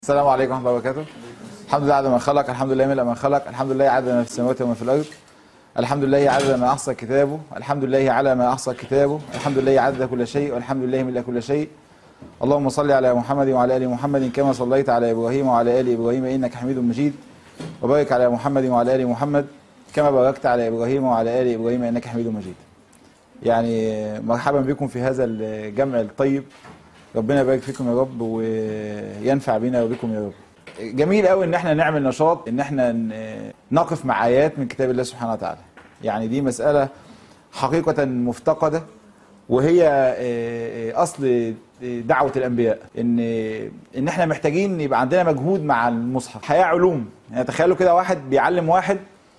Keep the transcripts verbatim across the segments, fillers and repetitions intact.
السلام عليكم ورحمة الله وبركاته. الحمد لله عدد ما خلق، الحمد لله ملء ما خلق، الحمد لله عدد ما في السماوات وما في الأرض، الحمد لله عدد ما أحصى كتابه، الحمد لله على ما أحصى كتابه، الحمد لله عدد كل شيء، والحمد لله ملء كل شيء. اللهم صل على محمد وعلى آل محمد كما صليت على إبراهيم وعلى آل إبراهيم إنك حميد مجيد، وبارك على محمد وعلى آل محمد كما باركت على إبراهيم وعلى آل إبراهيم إنك حميد مجيد. يعني مرحبا بكم في هذا الجمع الطيب، ربنا يبارك فيكم يا رب وينفع بنا وبكم يا رب. جميل قوي ان احنا نعمل نشاط ان احنا نقف مع ايات من كتاب الله سبحانه وتعالى. يعني دي مسألة حقيقة مفتقدة، وهي اصل دعوة الانبياء، ان ان احنا محتاجين يبقى عندنا مجهود مع المصحف. حياة علوم، يعني تخيلوا كده واحد بيعلم واحد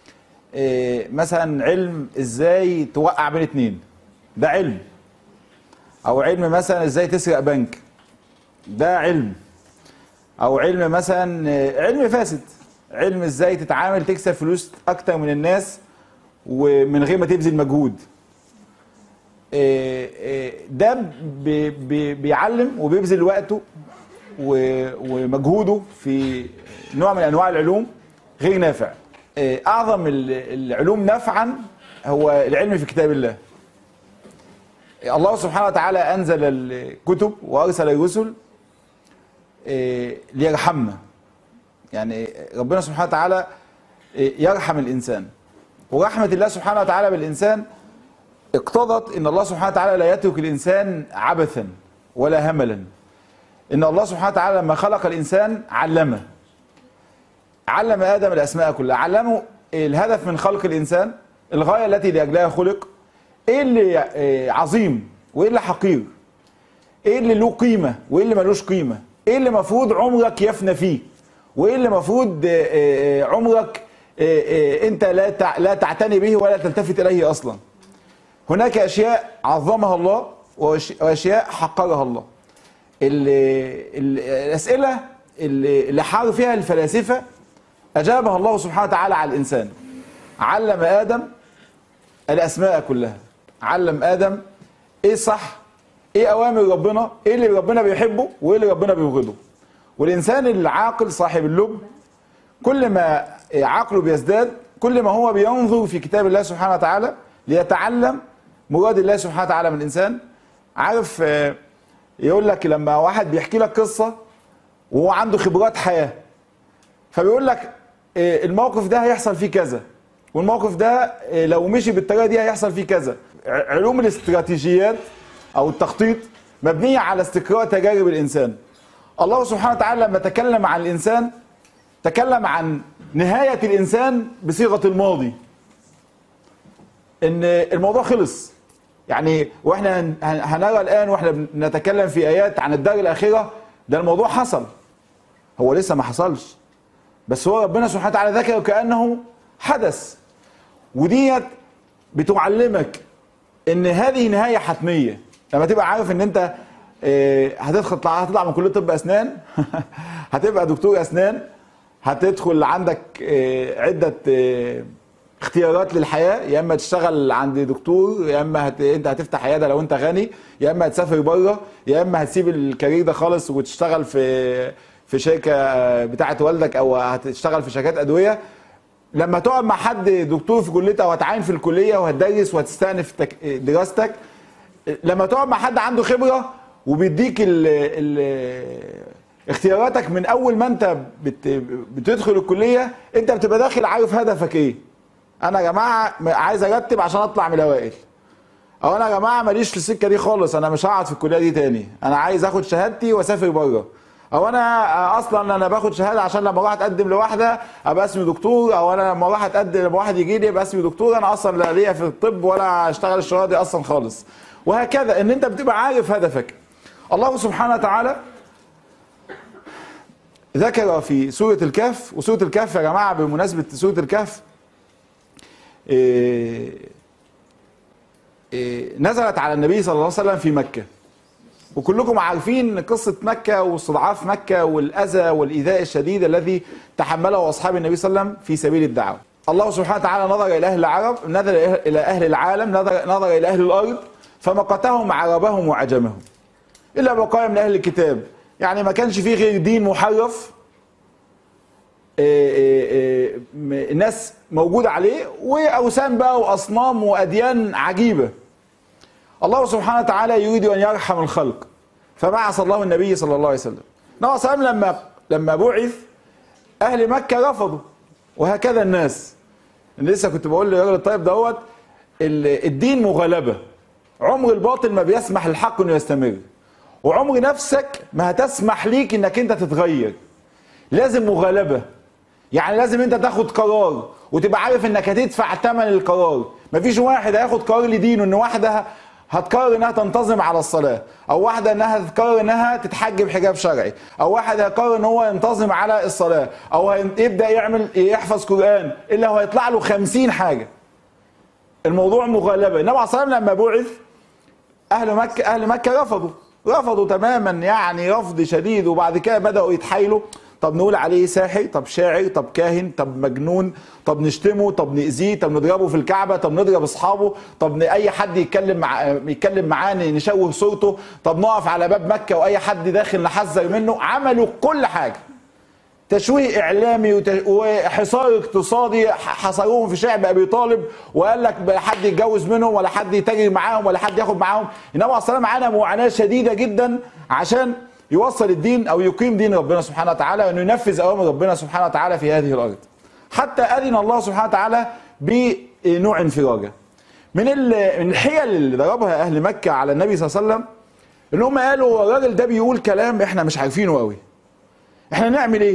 مثلا علم ازاي توقع بين اتنين، ده علم. او علم مثلا ازاي تسرق بنك، ده علم. او علم مثلا علم فاسد، علم ازاي تتعامل تكسب فلوس اكتر من الناس ومن غير ما تبذل مجهود. ده بي بي بيعلم وبيبذل وقته ومجهوده في نوع من انواع العلوم غير نافع. اعظم العلوم نفعا هو العلم في كتاب الله. الله سبحانه وتعالى أنزل الكتب وأرسل الرسل ليرحمنا. يعني ربنا سبحانه وتعالى يرحم الإنسان، ورحمة الله سبحانه وتعالى بالإنسان اقتضت إن الله سبحانه وتعالى لا يترك الإنسان عبثا ولا هملا. إن الله سبحانه وتعالى لما خلق الإنسان علمه، علم آدم الأسماء كلها، علمه الهدف من خلق الإنسان، الغاية التي لأجلها خلق، ايه اللي عظيم وايه اللي حقير، ايه اللي له قيمه وايه اللي ملوش قيمه، ايه اللي مفروض عمرك يفنى فيه وايه اللي مفروض عمرك انت لا لا تعتني به ولا تلتفت اليه اصلا. هناك اشياء عظمها الله واشياء حقرها الله. الاسئله اللي حار فيها الفلاسفه اجابها الله سبحانه وتعالى على الانسان. علم ادم الاسماء كلها، علم ادم ايه صح، ايه اوامر ربنا، ايه اللي ربنا بيحبه وايه اللي ربنا بيبغضه. والانسان العاقل صاحب اللب كل ما عقله بيزداد كل ما هو بينظر في كتاب الله سبحانه وتعالى ليتعلم مراد الله سبحانه وتعالى من الانسان. عارف يقول لك لما واحد بيحكي لك قصه وهو عنده خبرات حياه، فبيقول لك الموقف ده هيحصل فيه كذا، والموقف ده لو مشي بالطريقه دي هيحصل فيه كذا. علوم الاستراتيجيات او التخطيط مبنيه على استقراء تجارب الانسان. الله سبحانه وتعالى لما تكلم عن الانسان تكلم عن نهايه الانسان بصيغه الماضي، ان الموضوع خلص. يعني واحنا هنرى الان واحنا بنتكلم في ايات عن الدار الاخره، ده الموضوع حصل، هو لسه ما حصلش، بس هو ربنا سبحانه وتعالى ذكره كانه حدث. وديت بتعلمك ان هذه نهايه حتميه. لما تبقى عارف ان انت هتدخل هتطلع من كليه طب اسنان هتبقى دكتور اسنان، هتدخل عندك عده اختيارات للحياه، يا اما تشتغل عند دكتور، يا اما هت... انت هتفتح عياده لو انت غني، يا اما هتسافر بره، يا اما هتسيب الكارير ده خالص وتشتغل في في شركه بتاعه والدك، او هتشتغل في شركات ادويه. لما تقعد مع حد دكتور في كليتك وهتعين في الكليه وهتدرس وهتستأنف دراستك، لما تقعد مع حد عنده خبره وبيديك ال ال اختياراتك من اول ما انت بت بتدخل الكليه، انت بتبقى داخل عارف هدفك ايه. انا يا جماعه عايز ارتب عشان اطلع من الاوائل، او انا يا جماعه ماليش في السكه دي خالص، انا مش هقعد في الكليه دي تاني، انا عايز اخد شهادتي واسافر بره، او انا اصلا انا باخد شهاده عشان لما اروح اتقدم لواحده ابقى اسمي دكتور، او انا لما اروح اتقدم لما واحد يجي لي يبقى اسمي دكتور، انا اصلا لا ليا في الطب ولا اشتغل الشغلانه دي اصلا خالص. وهكذا ان انت بتبقى عارف هدفك. الله سبحانه وتعالى ذكر في سوره الكهف، وسوره الكهف يا جماعه بمناسبه سوره الكهف إيه إيه نزلت على النبي صلى الله عليه وسلم في مكه، وكلكم عارفين قصة مكة واستضعاف مكة والأذى والإيذاء الشديد الذي تحمله أصحاب النبي صلى الله عليه وسلم في سبيل الدعوة. الله سبحانه وتعالى نظر إلى أهل العرب، نظر إلى أهل العالم، نظر, نظر إلى أهل الأرض، فمقتهم عربهم وعجمهم إلا بقايا من أهل الكتاب يعني ما كانش فيه غير دين محرف الناس موجودة عليه، وأوثان بقى وأصنام وأديان عجيبة. الله سبحانه وتعالى يريد أن يرحم الخلق، فبعث الله النبي صلى الله عليه وسلم. النبي صلى الله عليه وسلم لما لما بعث أهل مكة رفضوا، وهكذا الناس. لسه كنت بقول للراجل الطيب دوت الدين مغالبة، عمر الباطل ما بيسمح للحق انه يستمر، وعمر نفسك ما هتسمح ليك انك انت تتغير. لازم مغالبة، يعني لازم انت تاخد قرار وتبقى عارف انك هتدفع ثمن القرار. مفيش واحد هياخد قرار لدينه، ان واحدة هتقرر انها تنتظم على الصلاة، او واحدة انها تقرر انها تتحجب حجاب شرعي، او واحد هيقرر ان هو ينتظم على الصلاة، او يبدأ يعمل يحفظ قرآن، الا هو هيطلع له خمسين حاجة. الموضوع مغالبة. النبي عليه الصلاة والسلام لما بعث اهل مكة اهل مكة رفضوا رفضوا تماما، يعني رفض شديد. وبعد كده بدأوا يتحايلوا، طب نقول عليه ساحر، طب شاعر، طب كاهن، طب مجنون، طب نشتمه، طب نأذيه، طب نضربه في الكعبة، طب نضرب اصحابه، طب اي حد يتكلم مع يتكلم معاه نشوه صورته، طب نقف على باب مكة واي حد داخل نحذر منه. عملوا كل حاجة، تشويه اعلامي وحصار اقتصادي، حصروهم في شعب ابي طالب، وقال لك لا حد يتجوز منهم ولا حد يتاجر معاهم ولا حد ياخد معاهم. النبي عليه الصلاه والسلام عانى معاناه شديده جدا عشان يوصل الدين او يقيم دين ربنا سبحانه وتعالى، وانه ينفذ اوامر ربنا سبحانه وتعالى في هذه الارض. حتى اذن الله سبحانه وتعالى بنوع انفراجه. من من الحيل اللي ضربها اهل مكه على النبي صلى الله عليه وسلم، ان هم قالوا الراجل ده بيقول كلام احنا مش عارفينه قوي، احنا نعمل ايه؟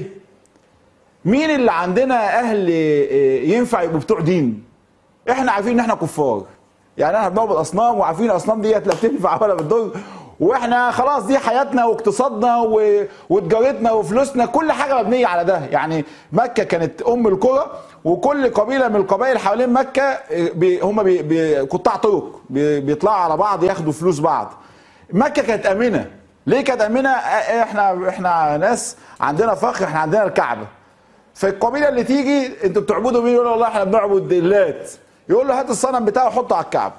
مين اللي عندنا اهل ينفع يبقوا بتوع دين؟ احنا عارفين ان احنا كفار، يعني احنا بنعبد اصنام وعارفين الاصنام ديت لا بتنفع ولا بتضر، واحنا خلاص دي حياتنا واقتصادنا وتجارتنا وفلوسنا، كل حاجه مبنيه على ده. يعني مكه كانت ام القرى، وكل قبيله من القبائل حوالين مكه بي هم بي بي قطاع طرق، بي بيطلعوا على بعض ياخدوا فلوس بعض. مكه كانت امنه. ليه كانت امنه؟ احنا احنا ناس عندنا فخر، احنا عندنا الكعبه. فالقبيله اللي تيجي انتوا بتعبدوا مين؟ يقول له والله احنا بنعبد اللات. يقول له هات الصنم بتاعه وحطه على الكعبه.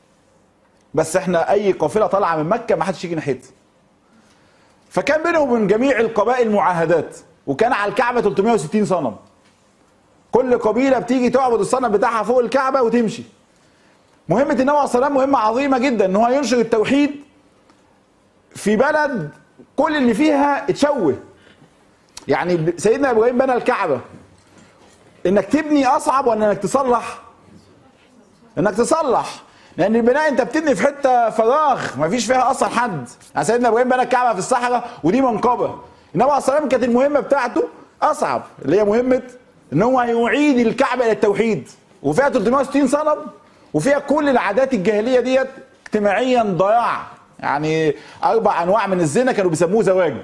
بس احنا اي قافله طالعه من مكه ما حدش يجي ناحيتها. فكان بينهم وبين جميع القبائل معاهدات، وكان على الكعبه ثلاثمائة وستين صنم. كل قبيله بتيجي تعبد الصنم بتاعها فوق الكعبه وتمشي. مهمه النبي عليه الصلاه والسلام مهمه عظيمه جدا، ان هو ينشر التوحيد في بلد كل اللي فيها اتشوه. يعني سيدنا ابراهيم بنى الكعبه، انك تبني اصعب ولا انك تصلح؟ انك تصلح، لان البناء انت بتبني في حته فراغ ما فيش فيها اصلا حد. يعني سيدنا ابراهيم بنى الكعبه في الصحراء ودي منقبه. النبي عليه الصلاه والسلام كانت المهمه بتاعته اصعب، اللي هي مهمه ان هو يعيد الكعبه الى التوحيد، وفيها ثلاثمائة وستين صنم، وفيها كل العادات الجاهليه ديت اجتماعيا ضياع. يعني اربع انواع من الزنا كانوا بيسموه زواج.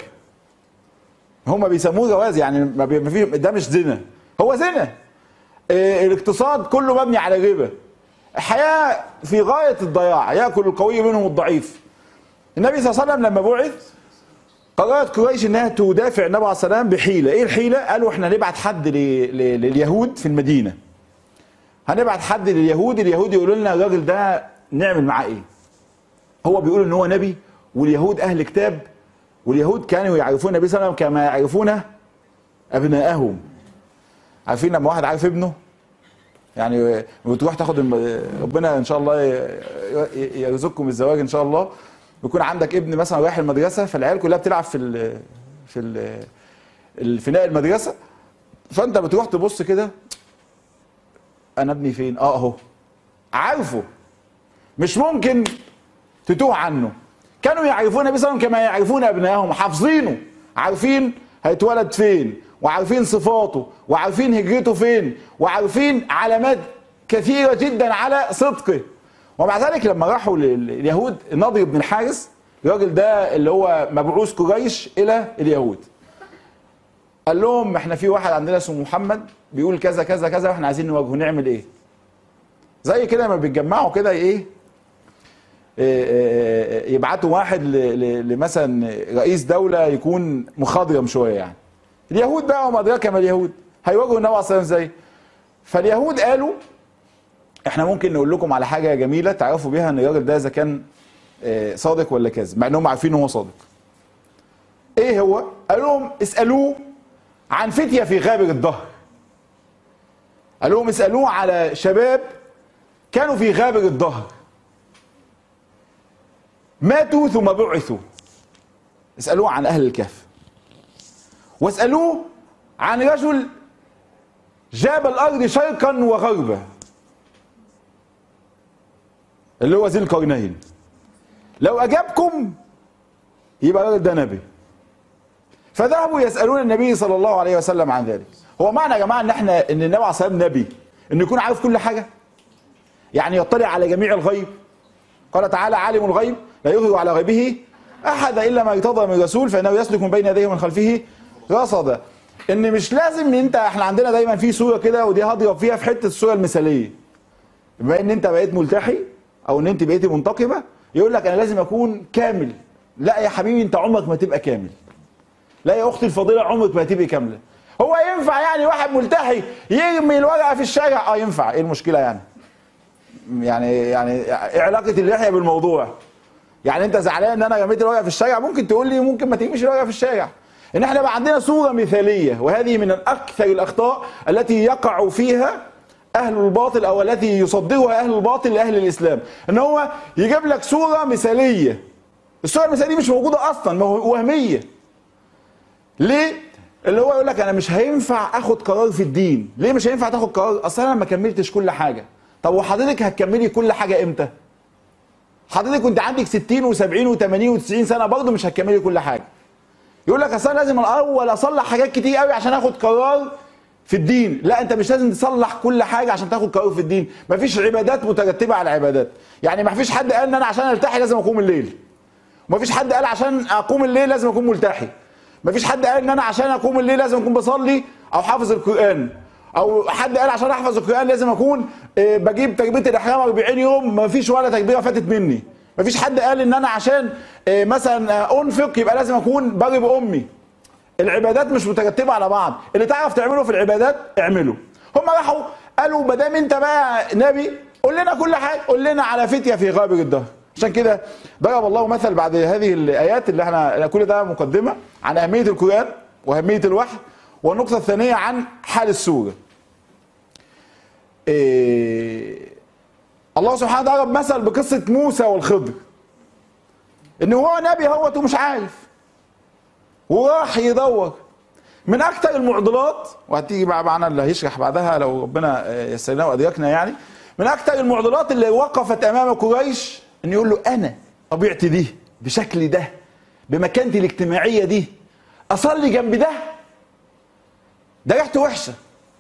هم بيسموه جواز، يعني ما فيش، ده مش زنا، هو زنا. اه الاقتصاد كله مبني على الربا. الحياه في غايه الضياع، ياكل القوي منهم الضعيف. النبي صلى الله عليه وسلم لما بعث قررت قريش انها تدافع النبي عليه الصلاه والسلام بحيله. ايه الحيله؟ قالوا احنا هنبعت حد لليهود في المدينه، هنبعت حد لليهود، اليهود يقولوا لنا الراجل ده نعمل معاه ايه؟ هو بيقول ان هو نبي، واليهود اهل كتاب، واليهود كانوا يعرفون النبي صلى الله عليه وسلم كما يعرفون ابنائهم. عارفين لما واحد عارف ابنه، يعني بتروح تاخد ربنا ان شاء الله يرزقكم الزواج ان شاء الله، بيكون عندك ابن مثلا رايح المدرسه، فالعيال كلها بتلعب في ال في ال الفناء المدرسه، فانت بتروح تبص كده، انا ابني فين؟ اه اهو، عارفه، مش ممكن تتوه عنه. كانوا يعرفون النبي صلى الله عليه وسلم كما يعرفون ابنائهم، حافظينه، عارفين هيتولد فين، وعارفين صفاته، وعارفين هجرته فين، وعارفين علامات كثيره جدا على صدقه. ومع ذلك لما راحوا لليهود، النضر بن الحارث الراجل ده اللي هو مبعوث قريش الى اليهود، قال لهم احنا في واحد عندنا اسمه محمد بيقول كذا كذا كذا واحنا عايزين نواجهه، نعمل ايه؟ زي كده لما بيتجمعوا كده ايه، يبعتوا واحد لمثلا رئيس دوله يكون مخضرم شويه، يعني اليهود بقى وما ادراك ما اليهود هيواجهوا النبي عليه الصلاه والسلام ازاي؟ فاليهود قالوا احنا ممكن نقول لكم على حاجه جميله تعرفوا بيها ان الراجل ده اذا كان صادق ولا كاذب، مع انهم عارفين ان هو صادق. ايه هو؟ قال لهم اسالوه عن فتيه في غابر الدهر. قال لهم اسالوه على شباب كانوا في غابر الدهر ماتوا ثم بعثوا. اسالوه عن اهل الكهف، واسالوه عن رجل جاب الارض شرقا وغربا اللي هو ذي القرنين. لو اجابكم يبقى الراجل ده نبي. فذهبوا يسالون النبي صلى الله عليه وسلم عن ذلك. هو معنى يا جماعه ان احنا ان النبي عليه الصلاه والسلام نبي انه يكون عارف كل حاجه؟ يعني يطلع على جميع الغيب؟ قال تعالى عالم الغيب لا يظهر على غيبه احد الا ما ارتضى من رسول فانه يسلك من بين يديه ومن خلفه رصدا. ان مش لازم ان انت، احنا عندنا دايما في صوره كده ودي هضرب فيها في حته الصوره المثاليه. بما ان انت بقيت ملتحي او ان انت بقيتي منتقبه يقول لك انا لازم اكون كامل. لا يا حبيبي انت عمرك ما تبقى كامل. لا يا اختي الفضيله عمرك ما تبقي كامله. هو ينفع يعني واحد ملتحي يرمي الورقه في الشارع؟ اه ينفع. ايه المشكله يعني؟ يعني يعني ايه علاقه اللحيه بالموضوع؟ يعني انت زعلان ان انا رميت الورقه في الشارع؟ ممكن تقول لي ممكن ما ترميش الورقه في الشارع. ان احنا بقى عندنا صوره مثاليه، وهذه من اكثر الاخطاء التي يقع فيها اهل الباطل او التي يصدرها اهل الباطل لاهل الاسلام، ان هو يجيب لك صوره مثاليه. الصوره المثاليه مش موجوده اصلا، وهميه. ليه؟ اللي هو يقول لك انا مش هينفع اخد قرار في الدين. ليه مش هينفع تاخد قرار؟ اصل انا ما كملتش كل حاجه. طب وحضرتك هتكملي كل حاجه امتى؟ حضرتك كنت عندك ستين وسبعين وثمانين وتسعين سنه برضه مش هتكملي كل حاجه. يقول لك اصل لازم الاول اصلح حاجات كتير قوي عشان اخد قرار في الدين. لا، انت مش لازم تصلح كل حاجه عشان تاخد قرار في الدين. مفيش عبادات مترتبه على عبادات. يعني مفيش حد قال ان انا عشان التحي لازم اقوم الليل. ومفيش حد قال عشان اقوم الليل لازم اكون ملتحي. مفيش حد قال ان انا عشان اقوم الليل لازم اكون بصلي او حافظ القران. او حد قال عشان احفظ القران لازم اكون بجيب تكبيره الاحرام أربعين يوم مفيش ولا تكبيره فاتت مني. مفيش حد قال ان انا عشان مثلا انفق يبقى لازم اكون بر بامي. العبادات مش مترتبه على بعض. اللي تعرف تعمله في العبادات اعمله. هم راحوا قالوا ما دام انت بقى نبي قول لنا كل حاجه، قول لنا على فتيه في غابر الدهر. عشان كده ضرب الله مثل بعد هذه الايات اللي احنا كل ده مقدمه عن اهميه القران واهميه الوحي، والنقطه الثانيه عن حال السوره. إيه الله سبحانه وتعالى ضرب مثل بقصه موسى والخضر، ان هو نبي اهوت ومش عارف وراح يدور. من اكثر المعضلات، وهتيجي معنا اللي هيشرح بعدها لو ربنا يسرنا وادركنا، يعني من اكثر المعضلات اللي وقفت امام قريش ان يقول له انا طبيعتي دي بشكلي ده بمكانتي الاجتماعيه دي اصلي جنب ده؟ ده ريحته وحشه.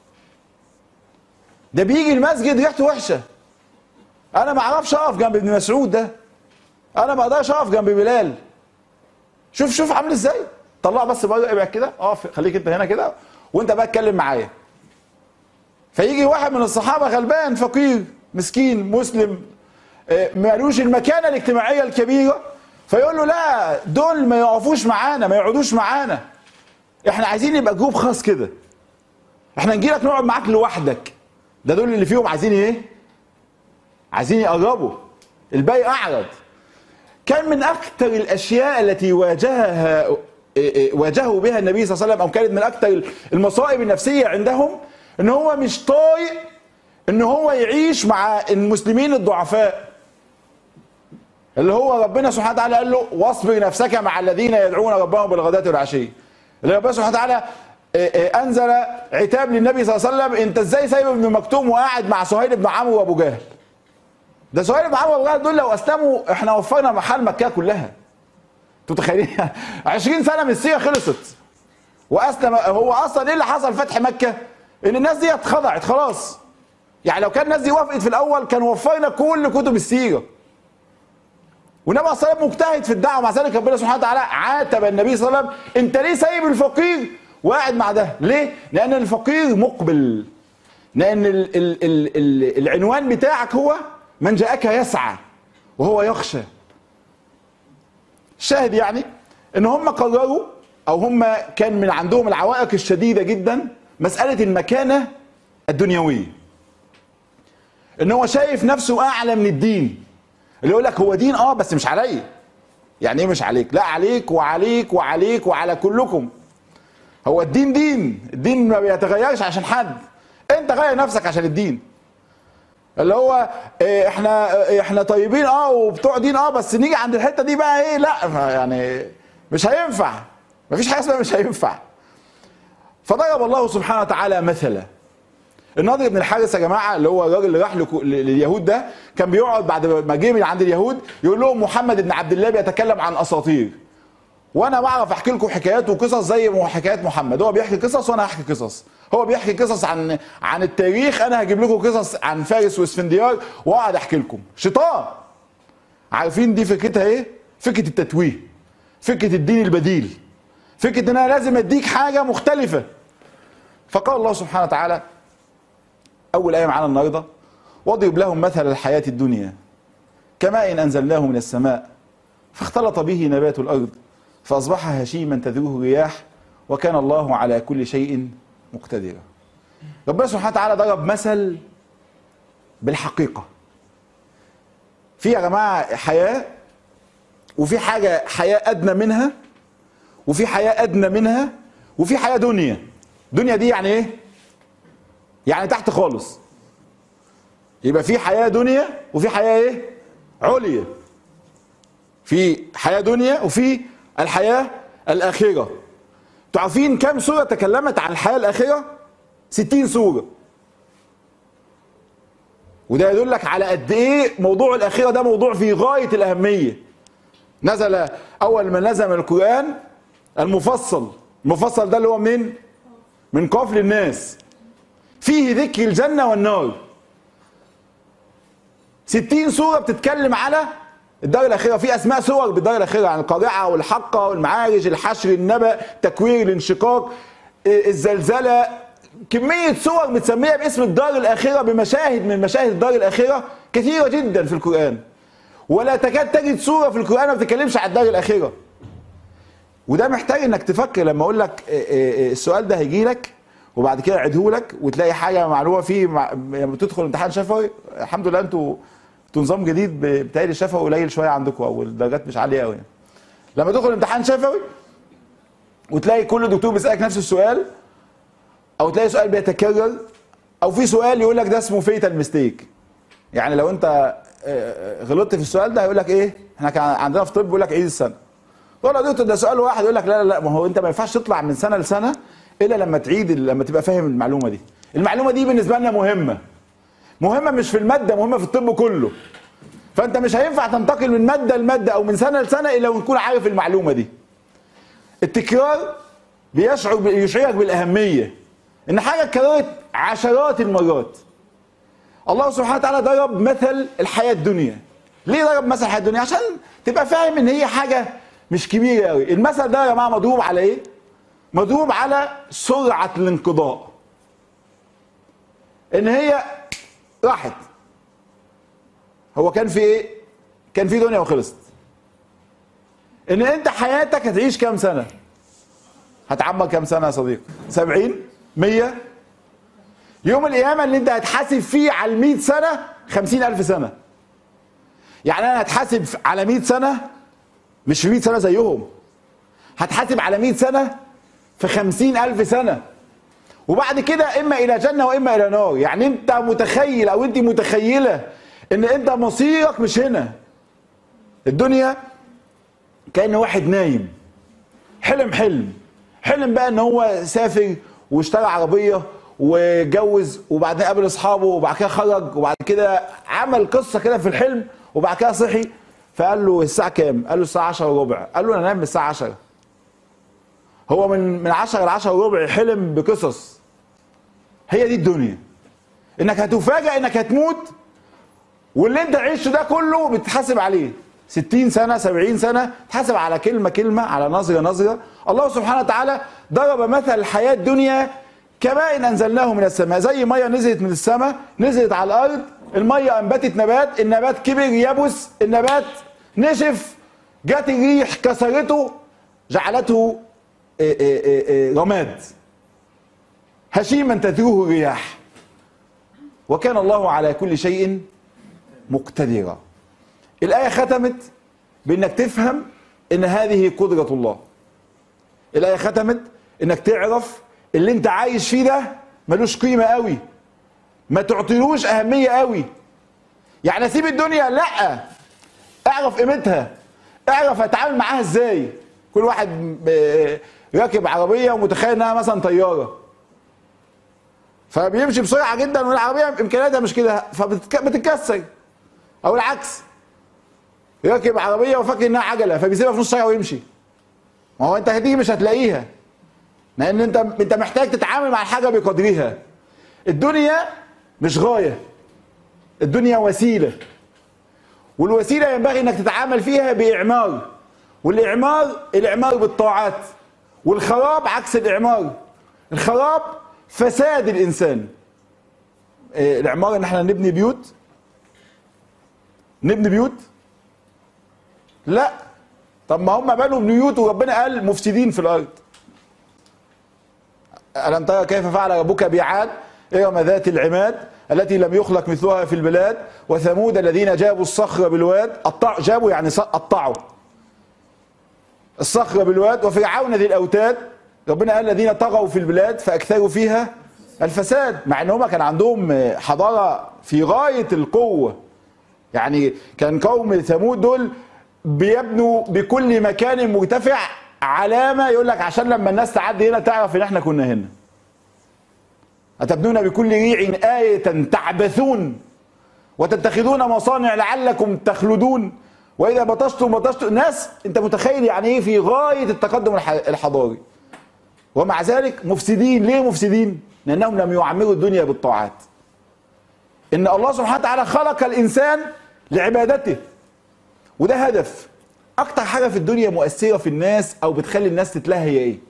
ده بيجي المسجد ريحته وحشه. انا ما اعرفش اقف جنب ابن مسعود ده. انا ما اقدرش اقف جنب بلال. شوف شوف عامل ازاي. طلع بس بره، ابعد كده، اقف، خليك انت هنا كده وانت بقى اتكلم معايا. فيجي واحد من الصحابه غلبان فقير مسكين مسلم مالوش المكانه الاجتماعيه الكبيره، فيقول له لا دول ما يقفوش معانا، ما يقعدوش معانا، احنا عايزين يبقى جروب خاص كده، احنا نجي لك نقعد معاك لوحدك. ده دول اللي فيهم عايزين ايه؟ عايزين يقربوا، الباقي اعرض. كان من اكثر الاشياء التي واجهها واجهوا بها النبي صلى الله عليه وسلم، او كانت من اكثر المصائب النفسيه عندهم، ان هو مش طايق ان هو يعيش مع المسلمين الضعفاء، اللي هو ربنا سبحانه وتعالى قال له واصبر نفسك مع الذين يدعون ربهم بالغداة والعشي. اللي ربنا سبحانه وتعالى انزل عتاب للنبي صلى الله عليه وسلم، انت ازاي سايب ابن مكتوم وقاعد مع سهيل بن عمرو وابو جهل؟ ده سهيل بن عمرو وابو جهل دول لو اسلموا احنا وفرنا محل مكه كلها. انتوا متخيلين؟ عشرين سنه من السيره خلصت واسلم. هو اصلا ايه اللي حصل فتح مكه؟ ان الناس دي اتخضعت خلاص. يعني لو كان الناس دي وافقت في الاول كان وفرنا كل كتب السيره. والنبي صلى الله عليه وسلم مجتهد في الدعوه، مع ذلك ربنا سبحانه وتعالى عاتب النبي صلى الله عليه وسلم، انت ليه سايب الفقير وقاعد مع ده؟ ليه؟ لان الفقير مقبل، لان ال ال ال ال العنوان بتاعك هو من جاءك يسعى وهو يخشى. الشاهد يعني ان هم قرروا، او هم كان من عندهم العوائق الشديده جدا مساله المكانه الدنيويه، ان هو شايف نفسه اعلى من الدين. اللي يقول لك هو دين اه بس مش عليا، يعني ايه مش عليك؟ لا عليك وعليك وعليك وعلى كلكم. هو الدين دين، الدين ما بيتغيرش عشان حد، انت غير نفسك عشان الدين. اللي هو إيه احنا إيه احنا طيبين اه وبتوع دين اه، بس نيجي عند الحته دي بقى ايه لا يعني مش هينفع، مفيش حاجه اسمها مش هينفع. فضرب الله سبحانه وتعالى مثلا. النضر بن الحارث يا جماعه اللي هو الراجل اللي راح لليهود ده، كان بيقعد بعد ما جه من عند اليهود يقول لهم محمد بن عبد الله بيتكلم عن اساطير، وانا بعرف احكي لكم حكايات وقصص زي حكايات محمد. هو بيحكي قصص وانا هحكي قصص، هو بيحكي قصص عن عن التاريخ، انا هجيب لكم قصص عن فارس واسفنديار واقعد احكي لكم. شيطان. عارفين دي فكرتها ايه؟ فكره التتويه، فكره الدين البديل، فكره ان انا لازم اديك حاجه مختلفه. فقال الله سبحانه وتعالى اول ايه معانا النهارده: واضرب لهم مثل الحياه الدنيا كماء إن انزلناه من السماء فاختلط به نبات الارض فاصبح هشيما تذروه الرياح وكان الله على كل شيء مقتدرا. ربنا سبحانه وتعالى ضرب مثل بالحقيقه. في يا جماعه حياه، وفي حاجه حياه ادنى منها، وفي حياه ادنى منها، وفي حياه دنيا. دنيا دي يعني ايه؟ يعني تحت خالص. يبقى في حياه دنيا وفي حياه ايه؟ عليا. في حياه دنيا وفي الحياه الاخره. انتوا عارفين كم سوره تكلمت عن الحياه الاخره؟ ستين سوره. وده يدلك على قد ايه موضوع الاخره ده موضوع في غايه الاهميه. نزل اول ما نزل من القران المفصل. المفصل ده اللي هو من من قاف للناس، فيه ذكر الجنه والنار. ستين سوره بتتكلم على الدار الاخره، في اسماء سور بالدار الاخره عن القارعه والحقه والمعارج، الحشر، النبأ، تكوير، الانشقاق، الزلزله. كميه سور متسميه باسم الدار الاخره بمشاهد من مشاهد الدار الاخره كثيره جدا في القران. ولا تكاد تجد سوره في القران ما بتتكلمش عن الدار الاخره. وده محتاج انك تفكر. لما اقول لك السؤال ده هيجي لك وبعد كده اعيده لك وتلاقي حاجه معلومه فيه لما تدخل امتحان شفوي. الحمد لله انتوا انتوا نظام جديد بتهيألي الشفوي قليل شويه عندكم او الدرجات مش عاليه قوي. لما تدخل امتحان شفوي وتلاقي كل دكتور بيسالك نفس السؤال، او تلاقي سؤال بيتكرر، او في سؤال يقول لك ده اسمه فيتال ميستيك. يعني لو انت غلطت في السؤال ده هيقول لك ايه؟ احنا كان عندنا في طب بيقول لك عيد السنه. تقول له دكتور ده سؤال واحد، يقول لك لا لا لا ما هو انت ما ينفعش تطلع من سنه لسنه الا لما تعيد، لما تبقى فاهم المعلومه دي. المعلومه دي بالنسبه لنا مهمه. مهمه مش في الماده، مهمه في الطب كله. فانت مش هينفع تنتقل من ماده لماده او من سنه لسنه الا وتكون عارف المعلومه دي. التكرار بيشعر يشعرك بالاهميه ان حاجه اتكررت عشرات المرات. الله سبحانه وتعالى ضرب مثل الحياه الدنيا. ليه ضرب مثل الحياه الدنيا؟ عشان تبقى فاهم ان هي حاجه مش كبيره قوي. المثل ده يا جماعه مضروب على ايه؟ مضروب على سرعه الانقضاء. ان هي راحت. هو كان في ايه؟ كان في دنيا وخلصت. ان انت حياتك هتعيش كام سنه؟ هتعمر كام سنه يا صديقي؟ سبعين؟ مية؟ يوم القيامه اللي انت هتحاسب فيه على المية سنه خمسين ألف سنه. يعني انا هتحاسب على مية سنه مش في مية سنه زيهم، هتحاسب على مية سنه في خمسين ألف سنه. وبعد كده اما الى جنه واما الى نار. يعني انت متخيل او انت متخيله ان انت مصيرك مش هنا. الدنيا كأن واحد نايم حلم حلم حلم بقى ان هو سافر واشترى عربيه واتجوز وبعدين قابل اصحابه وبعد كده خرج وبعد كده عمل قصه كده في الحلم وبعد كده صحي فقال له الساعه كام؟ قال له الساعه عشرة وربع. قال له انا نايم من الساعه عشرة. هو من من عشرة ل عشرة وربع حلم بقصص. هي دي الدنيا. انك هتفاجئ انك هتموت واللي انت عشته ده كله بتتحاسب عليه. ستين سنه سبعين سنه تحاسب على كلمه كلمه، على نظره نظره. الله سبحانه وتعالى ضرب مثل الحياه الدنيا كماء إن انزلناه من السماء. زي ميه نزلت من السماء نزلت على الارض، الميه انبتت نبات، النبات كبر يبس، النبات نشف، جت الريح كسرته جعلته رماد هشيما تذروه الرياح وكان الله على كل شيء مقتدرا. الآية ختمت بأنك تفهم ان هذه قدرة الله. الآية ختمت انك تعرف اللي انت عايش فيه ده ملوش قيمة قوي، ما تعطيلوش اهمية قوي. يعني اسيب الدنيا؟ لا، اعرف قيمتها، اعرف اتعامل معاها ازاي. كل واحد راكب عربية ومتخيل انها مثلا طيارة، فبيمشي بسرعة جدا والعربية امكانياتها مش كده فبتتكسر، او العكس راكب عربية وفاكر انها عجلة فبيسيبها في نص ساعة ويمشي. ما هو انت هتيجي مش هتلاقيها، لان انت انت محتاج تتعامل مع الحاجة بقدرها. الدنيا مش غاية، الدنيا وسيلة، والوسيلة ينبغي انك تتعامل فيها بإعمار، والإعمار الإعمار بالطاعات، والخراب عكس الإعمار. الخراب فساد الإنسان. إيه الإعمار؟ ان احنا نبني بيوت، نبني بيوت؟ لا. طب ما هم بنوا بيوت وربنا قال مفسدين في الأرض. ألم ترى كيف فعل ربك بعاد إرم ذات العماد التي لم يخلق مثلها في البلاد وثمود الذين جابوا الصخر بالواد، قطعوا، جابوا يعني قطعوا الصخر بالواد، وفرعون ذي الأوتاد. ربنا قال الذين طغوا في البلاد فأكثروا فيها الفساد، مع ان هم كان عندهم حضارة في غاية القوة. يعني كان قوم ثمود دول بيبنوا بكل مكان مرتفع علامة، يقول لك عشان لما الناس تعدي هنا تعرف ان احنا كنا هنا. أتبنون بكل ريع آية تعبثون وتتخذون مصانع لعلكم تخلدون وإذا بطشتم بطشتم. ناس أنت متخيل يعني إيه في غاية التقدم الحضاري، ومع ذلك مفسدين. ليه مفسدين؟ لأنهم لم يعمروا الدنيا بالطاعات. إن الله سبحانه وتعالى خلق الإنسان لعبادته، وده هدف. أكتر حاجة في الدنيا مؤثرة في الناس أو بتخلي الناس تتلهى هي إيه؟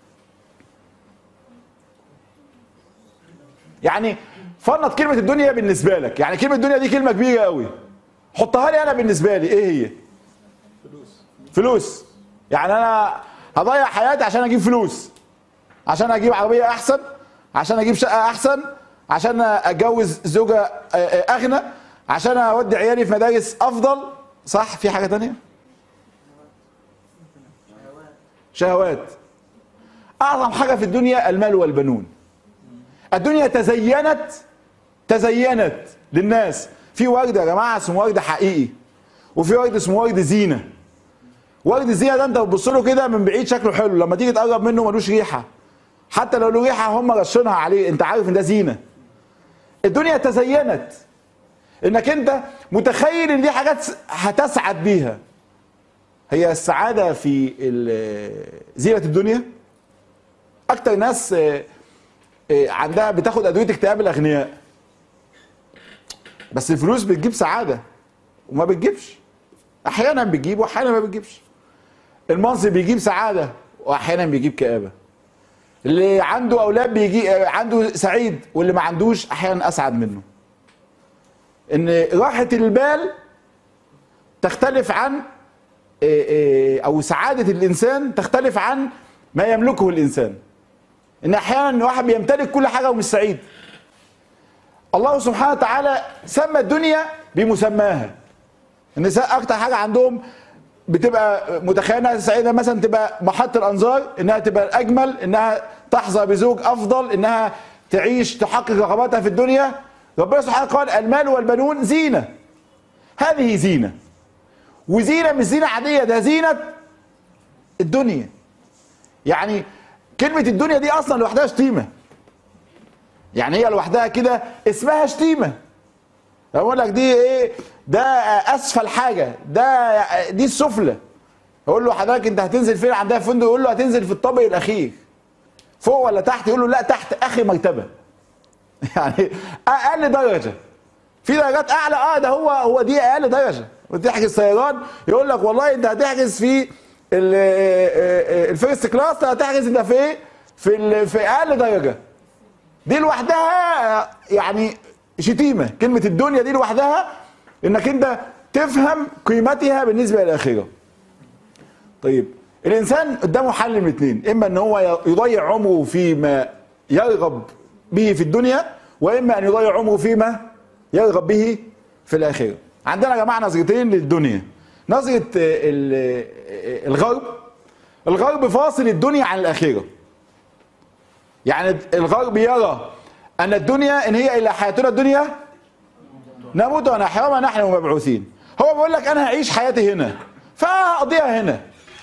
يعني فنط كلمة الدنيا بالنسبة لك، يعني كلمة الدنيا دي كلمة كبيرة قوي، حطها لي أنا بالنسبة لي إيه هي؟ فلوس. فلوس. يعني أنا هضيع حياتي عشان أجيب فلوس، عشان أجيب عربية أحسن، عشان أجيب شقة أحسن، عشان أتجوز زوجة أغنى، عشان أودي عيالي في مدارس أفضل. صح؟ في حاجة تانية؟ شهوات. أعظم حاجة في الدنيا المال والبنون. الدنيا تزينت تزينت للناس. في ورد يا جماعه اسمه ورد حقيقي، وفي ورد اسمه ورد زينه. ورد الزينه ده انت بتبص له كده من بعيد شكله حلو، لما تيجي تقرب منه ملوش ريحه، حتى لو له ريحه هم رشينها عليه، انت عارف ان ده زينه. الدنيا تزينت انك انت متخيل ان دي حاجات هتسعد بيها. هي السعاده في زينه الدنيا. اكتر ناس عندها بتاخد ادويه اكتئاب الاغنياء، بس الفلوس بتجيب سعاده وما بتجيبش، احيانا بتجيب واحيانا ما بتجيبش. المنصب بيجيب سعاده واحيانا بيجيب كآبه. اللي عنده اولاد بيجي عنده سعيد، واللي ما عندوش احيانا اسعد منه. ان راحه البال تختلف عن او سعاده الانسان تختلف عن ما يملكه الانسان. ان احيانا واحد بيمتلك كل حاجه ومش سعيد. الله سبحانه وتعالى سمى الدنيا بمسماها. النساء اكتر حاجه عندهم بتبقى متخيله انها سعيده، مثلا تبقى محط الانظار، انها تبقى الاجمل، انها تحظى بزوج افضل، انها تعيش تحقق رغباتها في الدنيا. ربنا سبحانه قال المال والبنون زينه. هذه زينه، وزينه مش زينه عاديه، ده زينه الدنيا. يعني كلمة الدنيا دي أصلا لوحدها شتيمة. يعني هي لوحدها كده اسمها شتيمة. أقول لك دي إيه؟ ده أسفل حاجة، ده دي السفلى. أقول له حضرتك أنت هتنزل فين؟ عندها فندق، يقول له هتنزل في الطابق الأخير. فوق ولا تحت؟ يقول له لا تحت آخر مرتبة. يعني أقل درجة. في درجات أعلى، أه ده هو هو دي أقل درجة. وتحجز طيران يقول لك والله أنت هتحجز في الفيرست كلاس، هتحجز انت في ايه؟ في في اقل درجه. دي لوحدها يعني شتيمه. كلمه الدنيا دي لوحدها انك انت تفهم قيمتها بالنسبه للاخره. طيب الانسان قدامه حل من اثنين، اما ان هو يضيع عمره فيما يرغب به في الدنيا، واما ان يضيع عمره فيما يرغب به في الاخره. عندنا يا جماعه نظرتين للدنيا. نظرة الغرب، الغرب فاصل الدنيا عن الآخرة. يعني الغرب يرى أن الدنيا إن هي إلا حياتنا الدنيا نموت ونحيا وما نحن مبعوثين. هو بيقول لك أنا هعيش حياتي هنا فهقضيها هنا.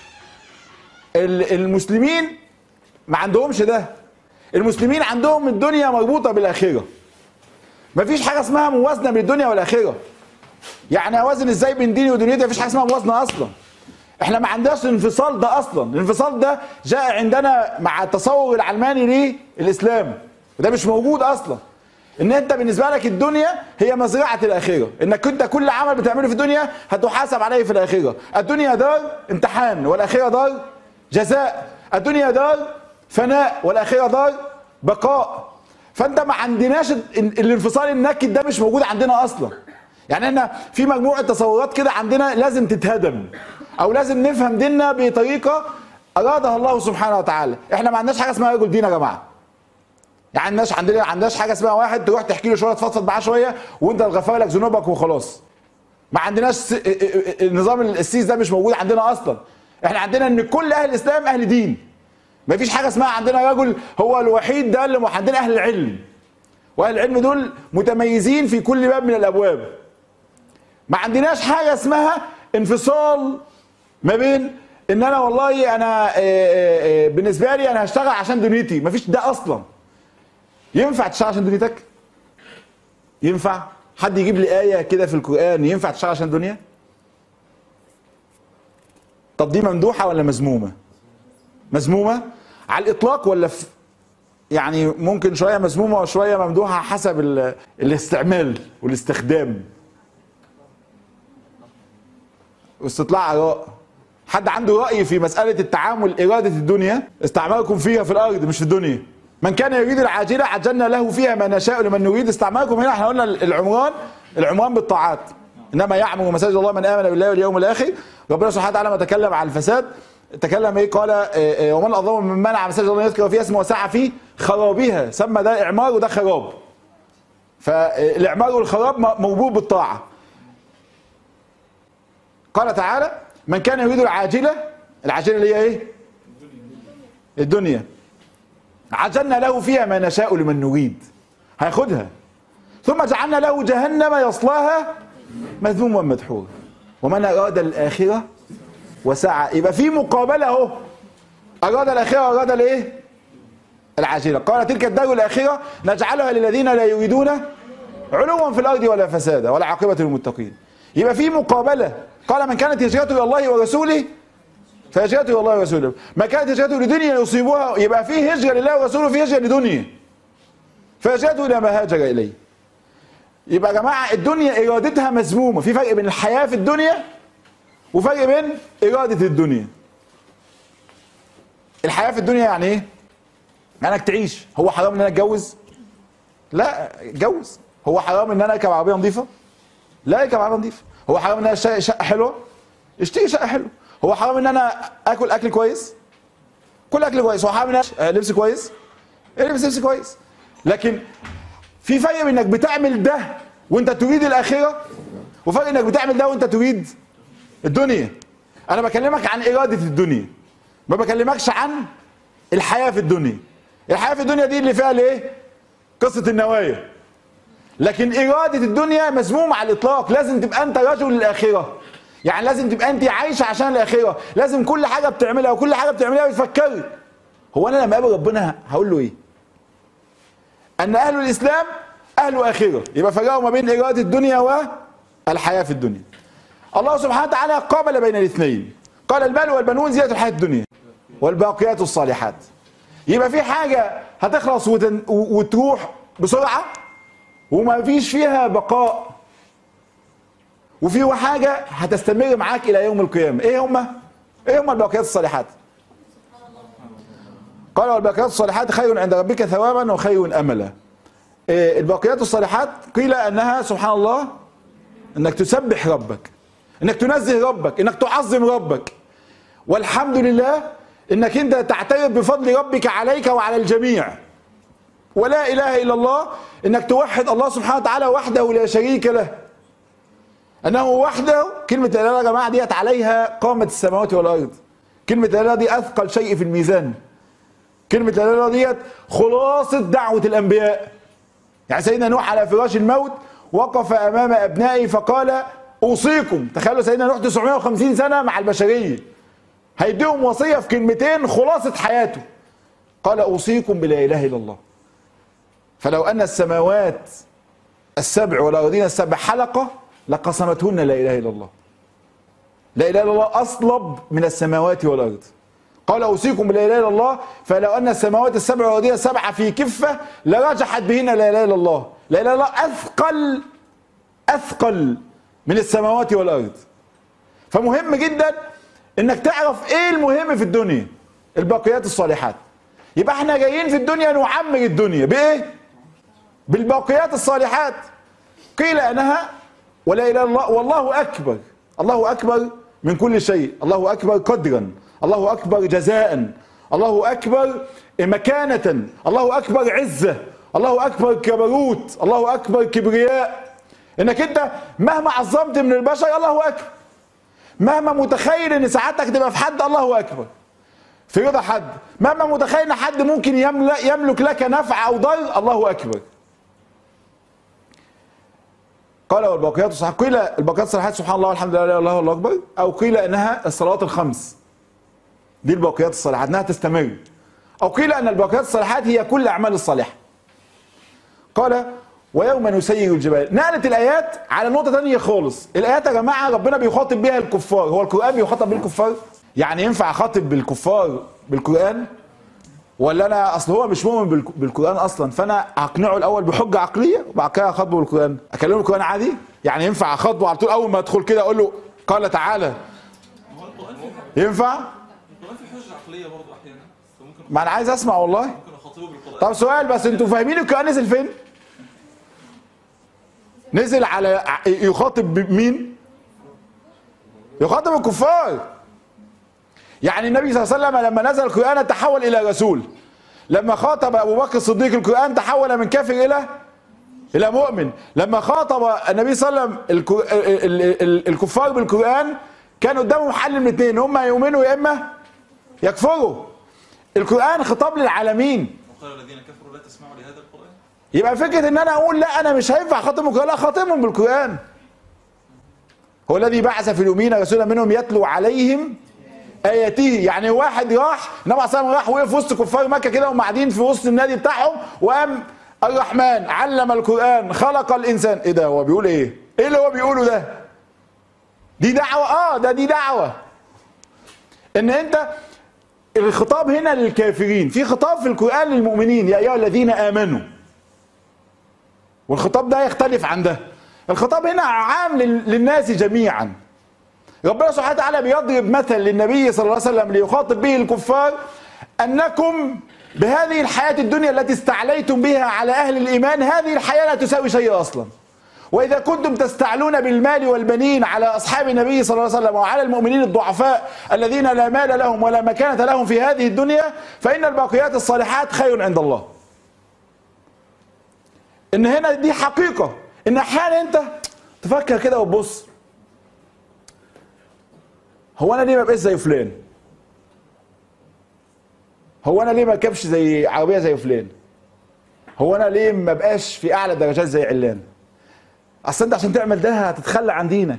المسلمين ما عندهمش ده. المسلمين عندهم الدنيا مربوطة بالآخرة. مفيش حاجة اسمها موازنة بين الدنيا والآخرة. يعني اوازن ازاي بين ديني ودنيتي؟ مفيش حاجه اسمها موازنه اصلا. احنا ما عندناش الانفصال ده اصلا. الانفصال ده جاء عندنا مع التصور العلماني للاسلام، وده مش موجود اصلا. ان انت بالنسبه لك الدنيا هي مزرعه الاخره، انك انت كل عمل بتعمله في الدنيا هتحاسب عليه في الاخره. الدنيا دار امتحان والاخره دار جزاء. الدنيا دار فناء والاخره دار بقاء. فانت ما عندناش الانفصال النكد ده، مش موجود عندنا اصلا. يعني احنا في مجموعه تصورات كده عندنا لازم تتهدم، او لازم نفهم ديننا بطريقه ارادها الله سبحانه وتعالى. احنا ما عندناش حاجه اسمها رجل دين يا جماعه. يعني عندناش عندنا عندناش حاجه اسمها واحد تروح تحكي له شويه تفضفض معاه شويه وانت غفر لك ذنوبك وخلاص. ما عندناش النظام السيس ده، مش موجود عندنا اصلا. احنا عندنا ان كل اهل الاسلام اهل دين. ما فيش حاجه اسمها عندنا رجل هو الوحيد ده اللي عندنا اهل العلم. واهل العلم دول متميزين في كل باب من الابواب. ما عندناش حاجه اسمها انفصال ما بين ان انا والله انا بالنسبه لي انا هشتغل عشان دنيتي. ما فيش ده اصلا. ينفع تشتغل عشان دنيتك؟ ينفع؟ حد يجيب لي ايه كده في القران ينفع تشتغل عشان دنيا؟ طب دي ممدوحه ولا مذمومه؟ مذمومه على الاطلاق، ولا في يعني ممكن شويه مذمومه وشويه ممدوحه حسب الاستعمال والاستخدام واستطلاع اراء. حد عنده راي في مساله التعامل اراده الدنيا؟ استعماركم فيها في الارض مش في الدنيا. من كان يريد العاجله عجلنا له فيها ما نشاء لمن نريد. استعماركم هنا احنا قلنا العمران، العمران بالطاعات. انما يعمر مساجد الله من امن بالله واليوم الاخر. ربنا سبحانه وتعالى ما تكلم عن الفساد تكلم ايه؟ قال ومن اظلم من منع مساجد الله يذكر فيها اسمه وسعى في خرابها. سمى ده اعمار وده خراب. فالاعمار والخراب مربوط بالطاعه. قال تعالى من كان يريد العاجله، العاجله اللي هي ايه؟ الدنيا. عجلنا له فيها ما نشاء لمن نريد. هياخدها. ثم جعلنا له جهنم يصلاها مذموما مدحورا ومن اراد الاخره وسعى. يبقى في مقابله اهو. اراد الاخره واراد الايه؟ العاجله. قال تلك الدار الاخره نجعلها للذين لا يريدون علوا في الارض ولا فسادا ولا عاقبه للمتقين. يبقى في مقابله. قال من كانت هجرته الى الله ورسوله فهجرته الى الله ورسوله. ما كانت هجرته لدنيا يصيبها، يبقى في هجره لله ورسوله، في هجره لدنيا. فهجرته الى ما هاجر اليه. يبقى يا جماعه الدنيا ارادتها مذمومه. في فرق بين الحياه في الدنيا وفرق بين اراده الدنيا. الحياه في الدنيا يعني ايه؟ يعني انك تعيش. هو حرام ان انا اتجوز؟ لا اتجوز. هو حرام ان انا اركب عربيه نظيفه؟ لا اركب عربيه نظيفه. هو حرام ان انا اشتري شقه حلوه؟ اشتري شقه حلوه. هو حرام ان انا اكل اكل كويس؟ كل اكل كويس. هو حرام ان انا لبس كويس؟ البس لبس كويس. لكن في فرق بين انك بتعمل ده وانت تريد الاخره، وفرق انك بتعمل ده وانت تريد الدنيا. انا بكلمك عن اراده الدنيا، ما بكلمكش عن الحياه في الدنيا. الحياه في الدنيا دي اللي فيها الايه؟ قصه النوايا. لكن اراده الدنيا مذمومه على الاطلاق. لازم تبقى انت رجل للاخره. يعني لازم تبقى انت عايشه عشان الاخره. لازم كل حاجه بتعملها وكل حاجه بتعملها بتفكري هو انا لما اقابل ربنا هقول له ايه؟ ان اهل الاسلام اهل اخره. يبقى فرقوا ما بين اراده الدنيا والحياه في الدنيا. الله سبحانه وتعالى قابل بين الاثنين. قال المال والبنون زينة الحياه الدنيا والباقيات الصالحات. يبقى في حاجه هتخلص وتن... وتروح بسرعه وما فيش فيها بقاء، وفي حاجه هتستمر معاك الى يوم القيامه. ايه هما؟ ايه هما الباقيات الصالحات؟ قال والباقيات الصالحات خير عند ربك ثوابا وخير املا. إيه الباقيات الصالحات؟ قيل انها سبحان الله انك تسبح ربك، انك تنزه ربك، انك تعظم ربك، والحمد لله انك انت تعترف بفضل ربك عليك وعلى الجميع، ولا اله الا الله انك توحد الله سبحانه وتعالى وحده لا شريك له. انه وحده. كلمه لا اله يا جماعه ديت عليها قامت السماوات والارض. كلمه لا اله دي اثقل شيء في الميزان. كلمه لا اله ديت خلاصه دعوه الانبياء. يعني سيدنا نوح على فراش الموت وقف امام ابنائه فقال اوصيكم. تخيلوا سيدنا نوح تسعمائة وخمسين سنه مع البشريه، هيديهم وصيه في كلمتين خلاصه حياته. قال اوصيكم بلا اله الا الله. فلو ان السماوات السبع والارضين السبع حلقه لقسمتهن لا اله الا الله. لا اله الا الله اصلب من السماوات والارض. قال اوصيكم بلا اله الا الله، فلو ان السماوات السبع والارضين السبع في كفه لرجحت بهن لا اله الا الله. لا اله الا الله اثقل اثقل من السماوات والارض. فمهم جدا انك تعرف ايه المهم في الدنيا، الباقيات الصالحات. يبقى احنا جايين في الدنيا نعمر الدنيا بايه؟ بالباقيات الصالحات. قيل انها ولا اله الا الله والله اكبر. الله اكبر من كل شيء، الله اكبر قدرا، الله اكبر جزاء، الله اكبر مكانة، الله اكبر عزة، الله اكبر كبروت، الله اكبر كبرياء. انك انت مهما عظمت من البشر الله اكبر، مهما متخيل ان سعادتك تبقى في حد الله اكبر، في رضا حد، مهما متخيل ان حد ممكن يملك لك نفع او ضر الله اكبر. قال والباقيات الصالحات، قيل الباقيات الصالحات سبحان الله والحمد لله والله الله اكبر، او قيل انها الصلوات الخمس. دي الباقيات الصالحات انها تستمر، او قيل ان الباقيات الصالحات هي كل الاعمال الصالحه. قال ويوم نسير الجبال. نقلت الايات على نقطه ثانيه خالص. الايات يا جماعه ربنا بيخاطب بيها الكفار. هو القران بيخاطب بالكفار؟ يعني ينفع اخاطب بالكفار بالقران؟ ولا انا اصل هو مش مؤمن بالقران اصلا، فانا اقنعه الاول بحجه عقليه وبعد كده اخاطبه بالقران؟ اكلمه بالقران عادي؟ يعني ينفع اخاطبه على طول اول ما ادخل كده اقول له قال تعالى؟ ينفع؟ القران في حجه عقليه برضه احيانا. ما انا عايز اسمع والله. ممكن اخاطبه بالقران. طب سؤال بس، انتوا فاهمين القران نزل فين؟ نزل على يخاطب مين؟ يخاطب الكفار. يعني النبي صلى الله عليه وسلم لما نزل القرآن تحول إلى رسول. لما خاطب أبو بكر الصديق القرآن تحول من كافر إلى إلى مؤمن. لما خاطب النبي صلى الله عليه وسلم الكفار بالقرآن كان قدامهم حل من اثنين، هم يؤمنوا يا إما يكفروا. القرآن خطاب للعالمين. وقال الذين كفروا لا تسمعوا لهذا القرآن. يبقى فكرة إن أنا أقول لا أنا مش هينفع أخاطبهم بالقرآن، لا أخاطبهم بالقرآن. هو الذي بعث في الأميين رسولا منهم يتلو عليهم آياته. يعني واحد راح النبي صلى الله عليه وسلم راح وقف وسط كفار مكة كده وهم قاعدين في وسط النادي بتاعهم، وقام الرحمن علم القرآن خلق الإنسان. إيه ده هو بيقول إيه؟ إيه اللي هو بيقوله ده؟ دي دعوة. آه ده دي دعوة. إن أنت الخطاب هنا للكافرين، في خطاب في القرآن للمؤمنين يا أيها الذين آمنوا. والخطاب ده يختلف عن ده. الخطاب هنا عام للناس جميعا. ربنا سبحانه وتعالى بيضرب مثل للنبي صلى الله عليه وسلم ليخاطب به الكفار أنكم بهذه الحياة الدنيا التي استعليتم بها على أهل الإيمان، هذه الحياة لا تساوي شيء أصلا. وإذا كنتم تستعلون بالمال والبنين على أصحاب النبي صلى الله عليه وسلم وعلى المؤمنين الضعفاء الذين لا مال لهم ولا مكانة لهم في هذه الدنيا، فإن الباقيات الصالحات خير عند الله. إن هنا دي حقيقة، إن أحيانا أنت تفكر كده وتبص، هو انا ليه ما بقاش زي فلان؟ هو انا ليه ما اركبش زي عربيه زي فلان؟ هو انا ليه ما بقاش في اعلى درجات زي علان؟ اصل انت عشان تعمل ده هتتخلى عن دينك.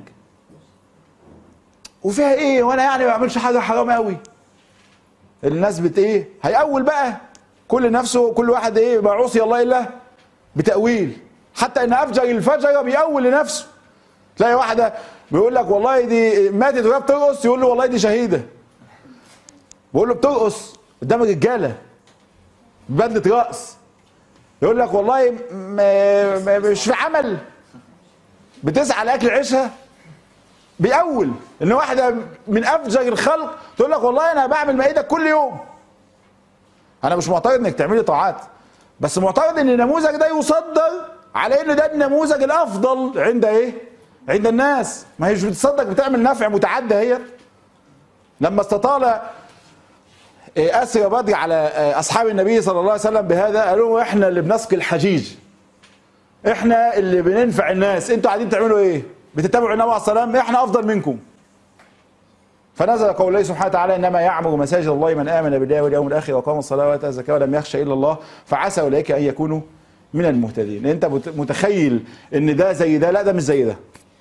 وفيها ايه؟ وانا يعني ما بعملش حاجه حرام قوي. الناس بت ايه؟ هيأول بقى كل نفسه، كل واحد ايه ما عصي الله الا بتأويل. حتى ان افجر الفجر بيأول لنفسه. تلاقي واحده بيقول لك والله دي ماتت وهي بترقص، يقول له والله دي شهيده. بيقول له بترقص قدام الرجاله ببدله رقص، يقول لك والله مش في عمل بتسعى لاكل عيشها. بيأول ان واحده من افجر الخلق تقول لك والله انا بعمل مائده كل يوم. انا مش معترض انك تعملي طاعات، بس معترض ان النموذج ده يصدر على انه ده النموذج الافضل عند ايه؟ عند الناس. ما هيش بتصدق بتعمل نفع متعدى. هي لما استطال أسرى بدر على أصحاب النبي صلى الله عليه وسلم بهذا، قالوا احنا اللي بنسقي الحجيج، احنا اللي بننفع الناس، انتوا قاعدين تعملوا ايه؟ بتتبعوا النبي عليه الصلاه والسلام، احنا افضل منكم. فنزل قول الله سبحانه وتعالى انما يعمر مساجد الله من امن بالله واليوم الاخر وقام الصلاه واتى الزكاه ولم يخشى الا الله فعسى اولئك ان يكونوا من المهتدين. انت متخيل ان ده زي ده؟ لا، ده مش زي ده.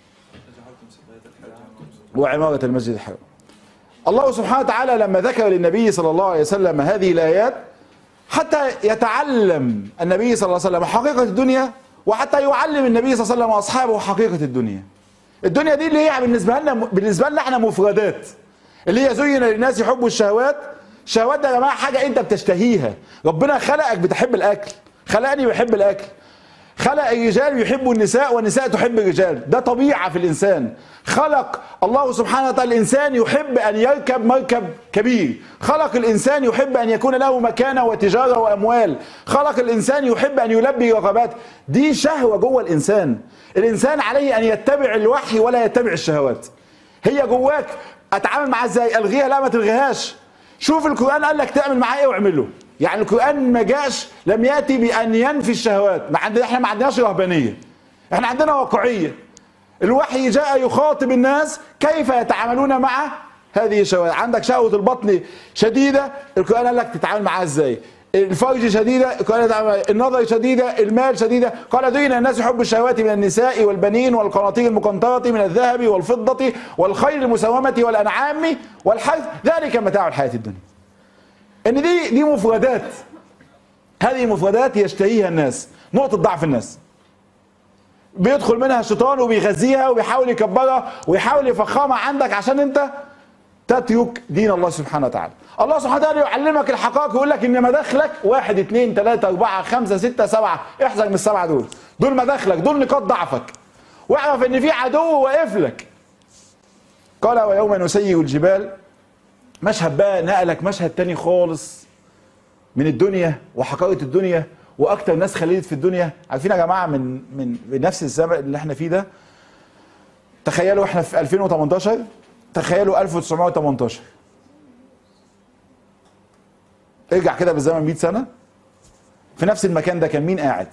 وعماره المسجد الحرام. الله سبحانه وتعالى لما ذكر للنبي صلى الله عليه وسلم هذه الايات حتى يتعلم النبي صلى الله عليه وسلم حقيقه الدنيا، وحتى يعلم النبي صلى الله عليه وسلم واصحابه حقيقه الدنيا. الدنيا دي اللي هي بالنسبه لنا بالنسبه لنا احنا مفردات، اللي هي زين للناس يحبوا الشهوات. الشهوات ده يا جماعه حاجه انت بتشتهيها. ربنا خلقك بتحب الاكل، خلقني بحب الاكل، خلق الرجال يحبوا النساء والنساء تحب الرجال، ده طبيعه في الانسان. خلق الله سبحانه وتعالى الانسان يحب ان يركب مركب كبير، خلق الانسان يحب ان يكون له مكانه وتجاره واموال، خلق الانسان يحب ان يلبي رغبات. دي شهوه جوه الانسان. الانسان عليه ان يتبع الوحي ولا يتبع الشهوات. هي جواك، اتعامل معاها ازاي؟ الغيها؟ لا، ما تلغيهاش. شوف القران قال لك تعمل معاه ايه واعمله. يعني القران ما جاش لم ياتي بان ينفي الشهوات. ما عندنا احنا ما عندناش رهبانيه، احنا عندنا واقعيه. الوحي جاء يخاطب الناس كيف يتعاملون مع هذه الشهوات. عندك شهوه البطن شديده، القران قال لك تتعامل معاها ازاي. الفرج شديده، النظر شديده، المال شديده. قال زين الناس يحب الشهوات من النساء والبنين والقناطير المقنطره من الذهب والفضه والخيل المسومه والانعام والحرث ذلك متاع الحياه الدنيا. ان دي دي مفردات، هذه مفردات يشتهيها الناس، نقطه ضعف الناس. بيدخل منها الشيطان وبيغذيها وبيحاول يكبرها ويحاول يفخمها عندك عشان انت تترك دين الله سبحانه وتعالى. الله سبحانه وتعالى يعلمك الحقائق ويقول لك ان مداخلك واحد اثنين ثلاثة أربعة خمسة ستة سبعة، احذر من السبعة دول، دول مداخلك، دول نقاط ضعفك، واعرف ان في عدو واقف لك. قال ويوم نسير الجبال، مشهد بقى نقلك مشهد تاني خالص من الدنيا وحقائق الدنيا، واكتر ناس خلدت في الدنيا. عارفين يا جماعه من من نفس الزمن اللي احنا فيه ده، تخيلوا احنا في ألفين وثمانية عشر، تخيلوا ألف وتسعمائة وثمانية عشر، ارجع كده بالزمن مئة سنه، في نفس المكان ده كان مين قاعد؟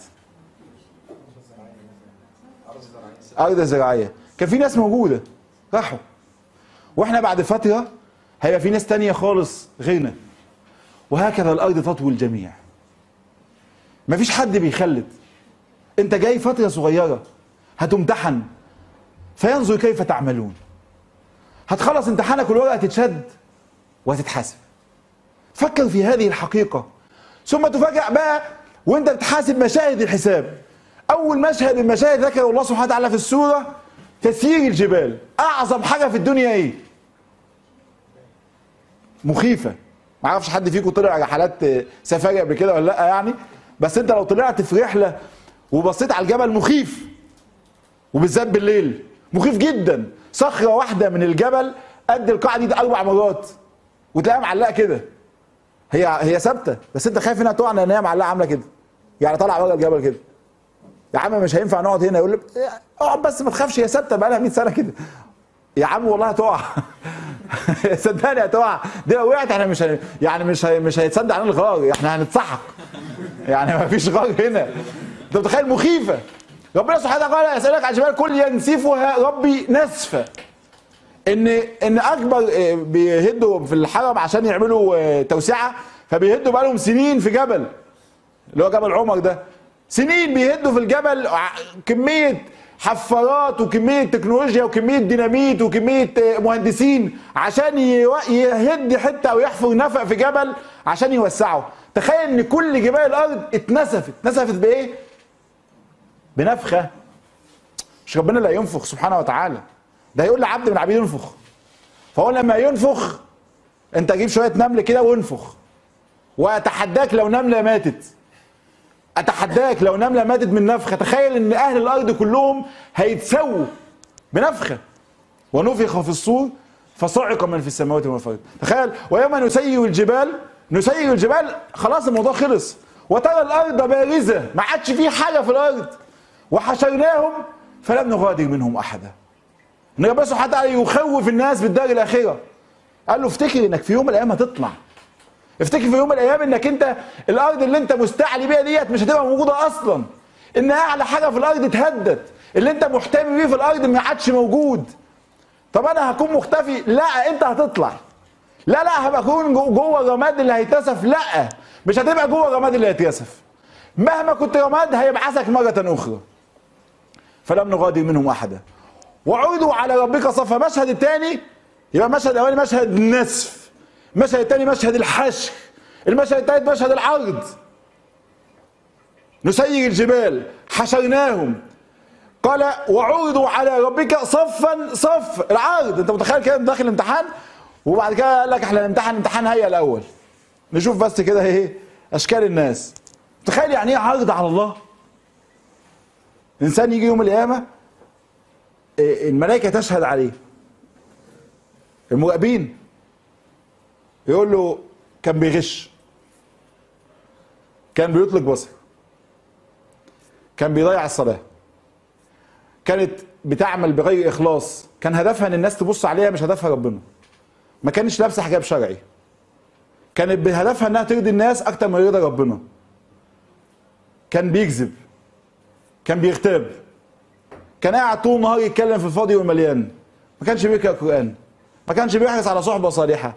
ارض زراعيه، كان في ناس موجوده راحوا، واحنا بعد فتره هيبقى في ناس تانية خالص غيرنا، وهكذا الارض تطوي الجميع. مفيش حد بيخلد. انت جاي فتره صغيره هتمتحن فينظر كيف تعملون، هتخلص امتحانك والورقه تتشد وهتتحاسب. فكر في هذه الحقيقه، ثم تفاجأ بقى وانت بتحاسب مشاهد الحساب. اول مشهد من مشاهد ذكره الله سبحانه وتعالى في السوره تسيير الجبال. اعظم حاجه في الدنيا ايه؟ مخيفه. ما اعرفش حد فيكم طلع رحلات سفاري قبل كده ولا لا يعني، بس انت لو طلعت في رحله وبصيت على الجبل مخيف، وبالذات بالليل مخيف جدا. صخره واحده من الجبل قد القاعه دي اربع مرات وتلاقيها معلقه كده، هي هي ثابته بس انت خايف انها تقع لان هي معلقه عامله كده، يعني طالعه بره الجبل كده. يا عم مش هينفع نقعد هنا، يقول لك اقعد بس ما تخافش هي ثابته بقى لها مئة سنه كده. يا عم والله هتقع صدقني هتقع، دي لو وقعت احنا مش هن... يعني مش هي... مش هيتصدق علينا الغار، احنا هنتسحق يعني ما فيش غار هنا. انت متخيل؟ مخيفه. ربنا سبحانه وتعالى قال يسألك عن الجبال كل ينسفها ربي نسفا. ان ان اكبر بيهدوا في الحرم عشان يعملوا توسعه، فبيهدوا بقى لهم سنين في جبل اللي هو جبل عمر ده، سنين بيهدوا في الجبل كميه حفارات وكميه تكنولوجيا وكميه ديناميت وكميه مهندسين عشان يهد حته او يحفر نفق في جبل عشان يوسعه. تخيل ان كل جبال الارض اتنسفت. اتنسفت بايه؟ بنفخه. مش ربنا اللي ينفخ سبحانه وتعالى، ده هيقول لعبد من عبيده ينفخ. فهو لما ينفخ انت جيب شويه نمل كده وانفخ، واتحداك لو نمله ماتت، اتحداك لو نمله ماتت من نفخه. تخيل ان اهل الارض كلهم هيتسووا بنفخه. ونفخ في الصور فصعق من في السماوات ومن في الارض. تخيل ويوم نسير الجبال، نسير الجبال خلاص الموضوع خلص، وترى الارض بارزه ما عادش فيه حاجه في الارض، وحشرناهم فلم نغادر منهم احدا. النبي سبحانه وتعالى يخوف الناس بالدار الاخره. قال له افتكر انك في يوم من الايام هتطلع، افتكر في يوم من الايام انك انت الارض اللي انت مستعلي بيها ديت مش هتبقى موجوده اصلا. ان اعلى حاجه في الارض اتهدت، اللي انت محتمي بيه في الارض ما عادش موجود. طب انا هكون مختفي؟ لا، انت هتطلع. لا لا هبقى اكون جوه الرماد اللي هيتسف؟ لا، مش هتبقى جوه الرماد اللي هيتيسف. مهما كنت رماد هيبعثك مره اخرى. فلم نغادر منهم احدا وعرضوا على ربك صفا. مشهد الثاني يبقى المشهد الاولاني مشهد النسف، المشهد الثاني مشهد الحشر، المشهد الثالث مشهد العرض. نسير الجبال حشرناهم. قال وعرضوا على ربك صفا صف، العرض. انت متخيل كده داخل الامتحان وبعد كده قال لك احنا الامتحان امتحان هيئه الاول، نشوف بس كده ايه اشكال الناس. تخيل يعني ايه عرض على الله؟ الانسان يجي يوم القيامه الملائكه تشهد عليه، المراقبين يقول له كان بيغش، كان بيطلق بصر، كان بيضيع الصلاه، كانت بتعمل بغير اخلاص، كان هدفها ان الناس تبص عليها مش هدفها ربنا، ما كانش لابسه حجاب شرعي، كانت بهدفها انها ترضي الناس اكتر ما يرضي ربنا، كان بيكذب، كان بيغتاب، كان قاعد طول النهار يتكلم في الفاضي والمليان، ما كانش بيقرا قران، ما كانش بيحرص على صحبه صالحه.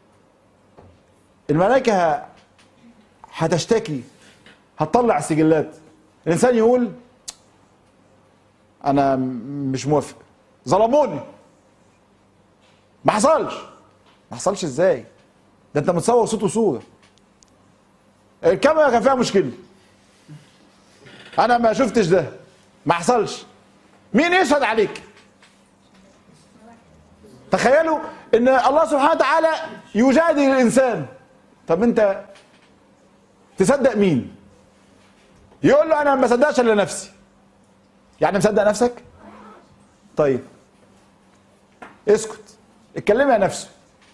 الملائكه هتشتكي، هتطلع السجلات، الانسان يقول انا مش موافق، ظلموني، ما حصلش. ما حصلش ازاي؟ ده انت متصور صوت وصوره، الكاميرا كان فيها مشكله، انا ما شفتش ده، ما حصلش. مين يشهد عليك؟ تخيلوا ان الله سبحانه وتعالى يجادل الانسان. طب انت تصدق مين؟ يقول له انا ما صدقش الا نفسي. يعني مصدق نفسك؟ طيب اسكت، اتكلم يا نفسه.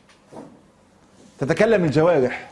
تتكلم الجوارح.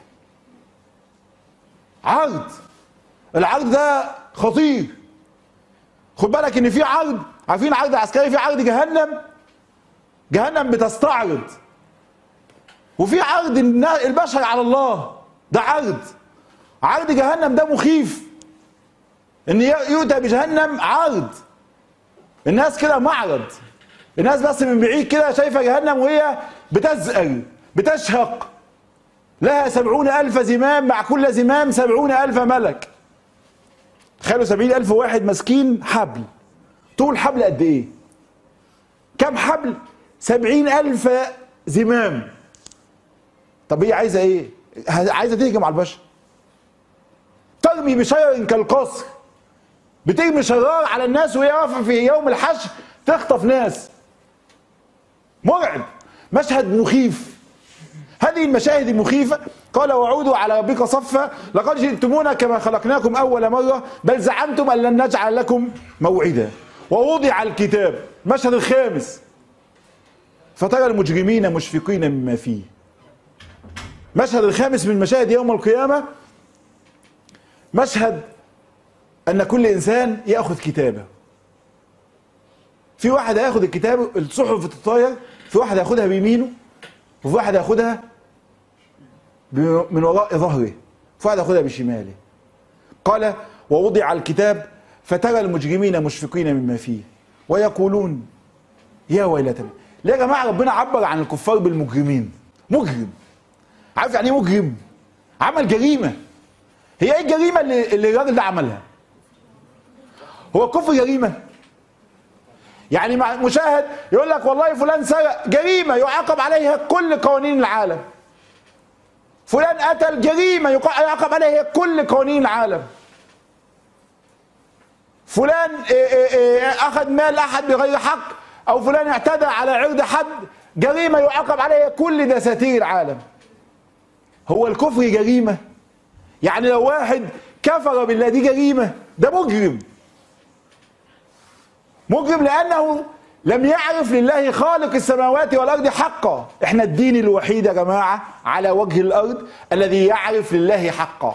عرض، العرض ده خطير. خد بالك ان في عرض، عارفين عرض عسكري، في عرض جهنم، جهنم بتستعرض، وفي عرض البشر على الله، ده عرض. عرض جهنم ده مخيف، ان يؤتى بجهنم عرض، الناس كده معرض، الناس بس من بعيد كده شايفه جهنم وهي بتزأر بتشهق، لها سبعون ألف زمام، مع كل زمام سبعون ألف ملك. تخيلوا سبعين ألف واحد ماسكين حبل، طول حبل قد ايه؟ كم حبل؟ سبعين ألف زمام. طب هي عايزه ايه؟ عايزه تهجم على البشر، ترمي بشرر كالقصر، بترمي شرار على الناس وهي واقفه في يوم الحشر تخطف ناس. مرعب، مشهد مخيف. هذه المشاهد المخيفه. قال وعودوا على ربك صفا لقد جئتمونا كما خلقناكم اول مره بل زعمتم ان لن نجعل لكم موعدا ووضع الكتاب. المشهد الخامس فترى المجرمين مشفقين مما فيه. المشهد الخامس من مشاهد يوم القيامه مشهد ان كل انسان ياخذ كتابه. في واحد هياخد الكتاب، الصحف بتتطاير، في واحد هياخدها بيمينه، وفي واحد هياخدها من وراء ظهره، في واحد هياخدها بشماله. قال ووضع الكتاب فترى المجرمين مشفقين مما فيه ويقولون يا ويلتنا. ليه يا جماعه ربنا عبر عن الكفار بالمجرمين؟ مجرم، عارف يعني ايه مجرم؟ عمل جريمه. هي ايه الجريمه اللي, اللي الراجل ده عملها؟ هو الكفر جريمه؟ يعني مشاهد يقول لك والله فلان سرق، جريمه يعاقب عليها كل قوانين العالم. فلان قتل، جريمه يعاقب عليها كل قوانين العالم. فلان اخذ مال احد بغير حق، او فلان اعتدى على عرض حد، جريمه يعاقب عليها كل دساتير العالم. هو الكفر جريمه؟ يعني لو واحد كفر بالله دي جريمه؟ ده مجرم. مجرم لانه لم يعرف لله خالق السماوات والارض حقا. احنا الدين الوحيد يا جماعه على وجه الارض الذي يعرف لله حقا،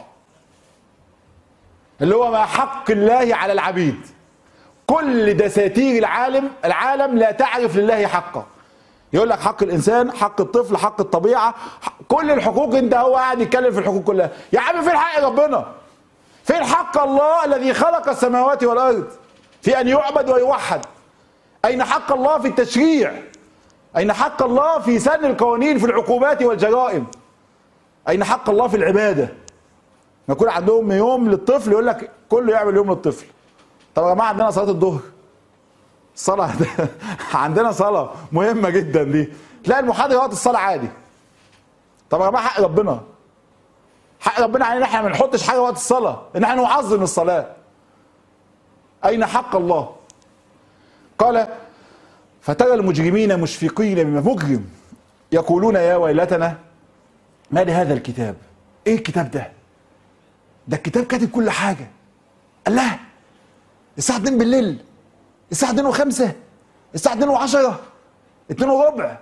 اللي هو ما حق الله على العبيد. كل دساتير العالم العالم لا تعرف لله حقا. يقول لك حق الانسان، حق الطفل، حق الطبيعه، حق كل الحقوق. انت هو قاعد يتكلم في الحقوق كلها. يا عم فين حق ربنا؟ فين حق الله الذي خلق السماوات والارض في ان يعبد ويوحد؟ اين حق الله في التشريع؟ اين حق الله في سن القوانين في العقوبات والجرائم؟ اين حق الله في العباده؟ يكون عندهم يوم للطفل يقول لك كله يعمل يوم للطفل. طب يا جماعه عندنا صلاه الظهر، الصلاه عندنا صلاه مهمه جدا دي، تلاقي المحاضره وقت الصلاه عادي. طب يا جماعه حق ربنا، حق ربنا علينا احنا ما نحطش حاجه وقت الصلاه، ان احنا نعظم الصلاه. اين حق الله؟ قال فترى المجرمين مشفقين مما مجرم يقولون يا ويلتنا ما لهذا الكتاب. ايه الكتاب ده؟ ده الكتاب كاتب كل حاجه. الله، الساعه اتنين بالليل، الساعه اتنين وخمسة، الساعه اتنين وعشرة، اتنين وربع،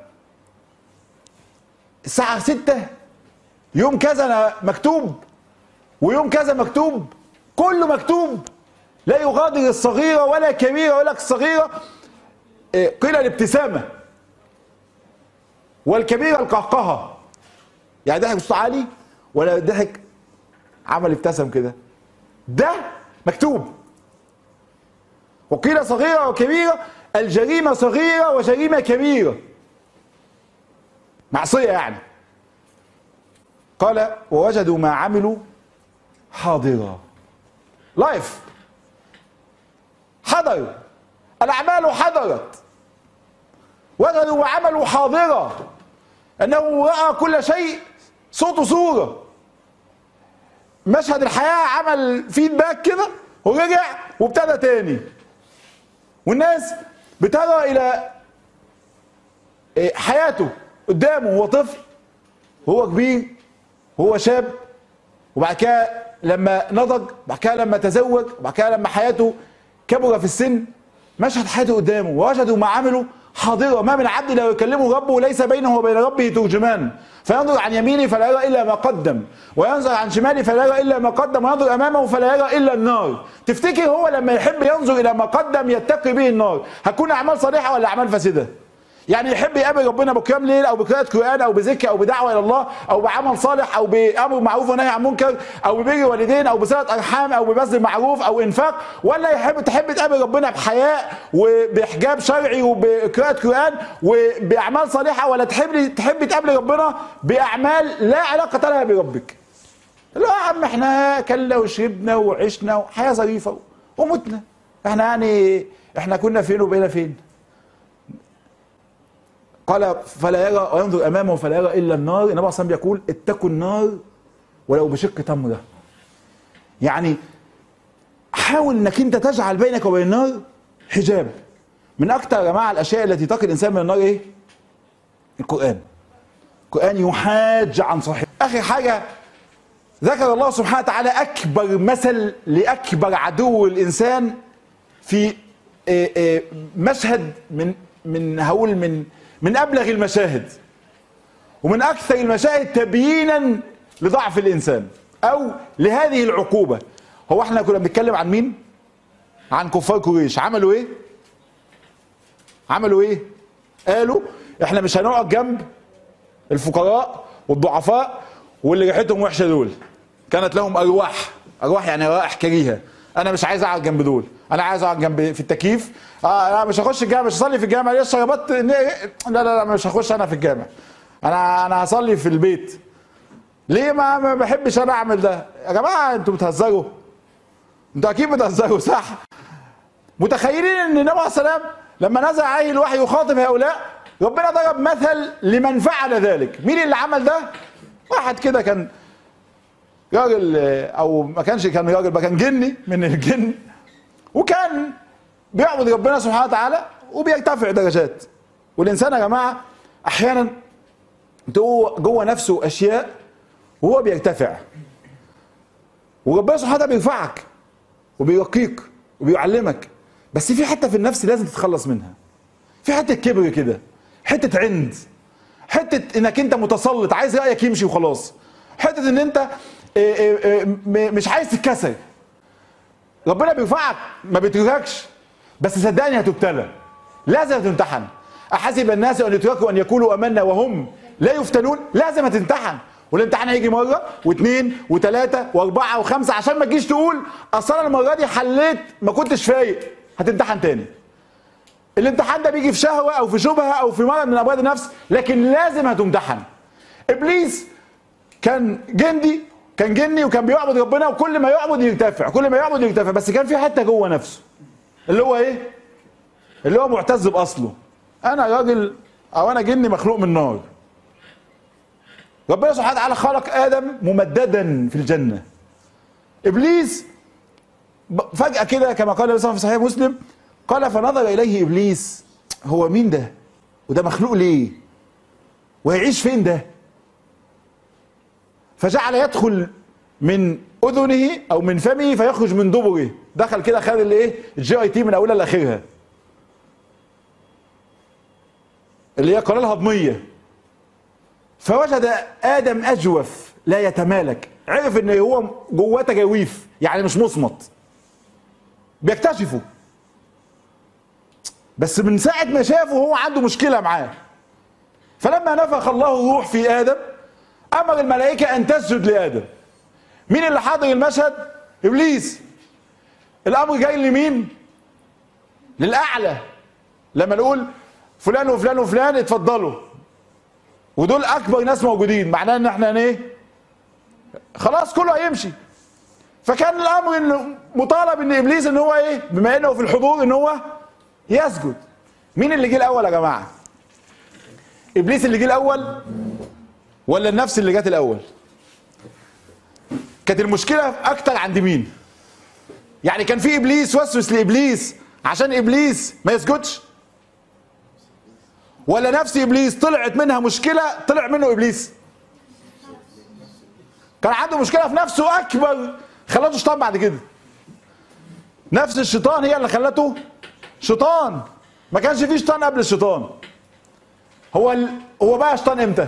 الساعه ستة، يوم كذا مكتوب ويوم كذا مكتوب، كله مكتوب، لا يغادر الصغيره ولا كبيره. ولا الصغيره قيل الابتسامه والكبيره القهقهه، يعني ضحك بصوت عالي ولا ضحك عمل ابتسم كده، ده مكتوب. وقيل صغيره وكبيره، الجريمه صغيره وجريمه كبيره، معصيه يعني. قال ووجدوا ما عملوا حاضرا، لايف، حضر، الاعمال حضرت. وجدوا ما عملوا حاضرا، انه راى كل شيء صوت صوره. مشهد الحياه عمل فيدباك كده ورجع وابتدى تاني. والناس بترى الى حياته قدامه، هو طفل وهو كبير وهو شاب، وبعد كده لما نضج، بعد كده لما تزوج، بعد كده لما حياته كبر في السن، مشهد حياته قدامه. ووجدوا ما عملوا حاضرا، ما من عبد لا يكلمه ربه ليس بينه وبين ربه ترجمان، فينظر عن يمينه فلا يرى الا ما قدم، وينظر عن شماله فلا يرى الا ما قدم، وينظر امامه فلا يرى الا النار. تفتكر هو لما يحب ينظر الى ما قدم يتقي به النار هتكون اعمال صالحه ولا اعمال فاسده؟ يعني يحب يقابل ربنا بقيام ليل او بقراءه قران او بذكر او بدعوه الى الله او بعمل صالح او بامر معروف ونهي عن منكر او ببر والدين او بصله ارحام او ببذل معروف او انفاق؟ ولا يحب تحب تقابل ربنا بحياء وبحجاب شرعي وبقراءه قران وباعمال صالحه؟ ولا تحب تحب تقابل ربنا باعمال لا علاقه لها بربك؟ لا يا عم احنا كلنا وشربنا وعشنا وحياه ظريفه ومتنا، احنا يعني احنا كنا فين وبقينا فين؟ قال فلا يرى وينظر امامه فلا يرى الا النار. النبي صلى الله عليه وسلم بيقول اتقوا النار ولو بشق تمره. يعني حاول انك انت تجعل بينك وبين النار حجاب. من اكثر يا جماعه الاشياء التي تقي الانسان من النار ايه؟ القران. القران يحاج عن صاحبه. اخر حاجه ذكر الله سبحانه وتعالى اكبر مثل لاكبر عدو الانسان في مشهد من من هقول من من ابلغ المشاهد ومن اكثر المشاهد تبيينا لضعف الانسان او لهذه العقوبه. هو احنا كنا بنتكلم عن مين؟ عن كفار قريش. عملوا ايه؟ عملوا ايه؟ قالوا احنا مش هنقعد جنب الفقراء والضعفاء واللي ريحتهم وحشه دول. كانت لهم ارواح، ارواح يعني روائح كريهه. انا مش عايز اقعد جنب دول، انا عايز اقعد جنب في التكييف. اه انا مش هخش الجامع، مش هصلي في الجامع، ليه الشربات؟ لا لا لا مش هخش انا في الجامع، انا انا هصلي في البيت. ليه؟ ما ما بحبش انا اعمل ده. يا جماعه انتوا بتهزروا، انتوا اكيد بتهزروا صح؟ متخيلين ان النبي عليه الصلاه والسلام لما نزل عليه الوحي يخاطب هؤلاء ربنا ضرب مثل لمن فعل ذلك. مين اللي عمل ده؟ واحد كده كان راجل، او ما كانش كان راجل بقى، كان جني من الجن، وكان بيعبد ربنا سبحانه وتعالى وبيرتفع درجات. والانسان يا جماعه احيانا جوه نفسه اشياء وهو بيرتفع، وربنا سبحانه وتعالى بيرفعك وبيرقيك وبيعلمك، بس في حته في النفس لازم تتخلص منها. في حته كبر كده، حته عند، حته انك انت متسلط عايز رايك يمشي وخلاص، حته ان انت مش عايز تتكسر. ربنا بيرفعك ما بيترككش، بس صدقني هتبتلى، لازم تمتحن. احسب الناس ان يتركوا ان يقولوا امنا وهم لا يفتنون؟ لازم هتمتحن. والامتحان هيجي مره واثنين وثلاثه واربعه وخمسه، عشان ما تجيش تقول اصل انا المره دي حليت ما كنتش فايق هتمتحن تاني. الامتحان ده بيجي في شهوه او في شبهه او في مرض من امراض النفس، لكن لازم هتمتحن. ابليس كان جندي، كان جني وكان بيعبد ربنا، وكل ما يعبد يرتفع، كل ما يعبد يرتفع، بس كان في حته جوه نفسه اللي هو ايه؟ اللي هو معتز باصله. انا راجل او انا جني مخلوق من نار. ربنا سبحانه وتعالى خلق ادم ممددا في الجنه. ابليس فجاه كده كما قال النبي صلى الله عليه وسلم في صحيح مسلم، قال فنظر اليه ابليس، هو مين ده؟ وده مخلوق ليه؟ وهيعيش فين ده؟ فجعل يدخل من اذنه او من فمه فيخرج من دبره. دخل كده خد الايه؟ الجي اي تي من اولها لاخرها، اللي هي القناه الهضميه. فوجد ادم اجوف لا يتمالك، عرف ان هو جواه تجاويف، يعني مش مصمت، بيكتشفه. بس من ساعه ما شافه هو عنده مشكله معاه. فلما نفخ الله الروح في ادم امر الملائكه ان تسجد لادم. مين اللي حاضر المشهد؟ ابليس. الامر جاي لمين؟ للاعلى. لما نقول فلان وفلان وفلان اتفضلوا، ودول اكبر ناس موجودين، معناه ان احنا ايه؟ خلاص كله هيمشي. فكان الامر انه مطالب ان ابليس ان هو ايه؟ بما انه في الحضور ان هو يسجد. مين اللي جه الاول يا جماعه؟ ابليس اللي جه الاول ولا النفس اللي جت الاول؟ كانت المشكله اكتر عند مين؟ يعني كان في ابليس وسوس لابليس عشان ابليس ما يسجدش؟ ولا نفس ابليس طلعت منها مشكله طلع منه ابليس؟ كان عنده مشكله في نفسه اكبر خلته شيطان بعد كده. نفس الشيطان هي اللي خلته شيطان. ما كانش فيه شيطان قبل الشيطان. هو ال... هو بقى شيطان امتى؟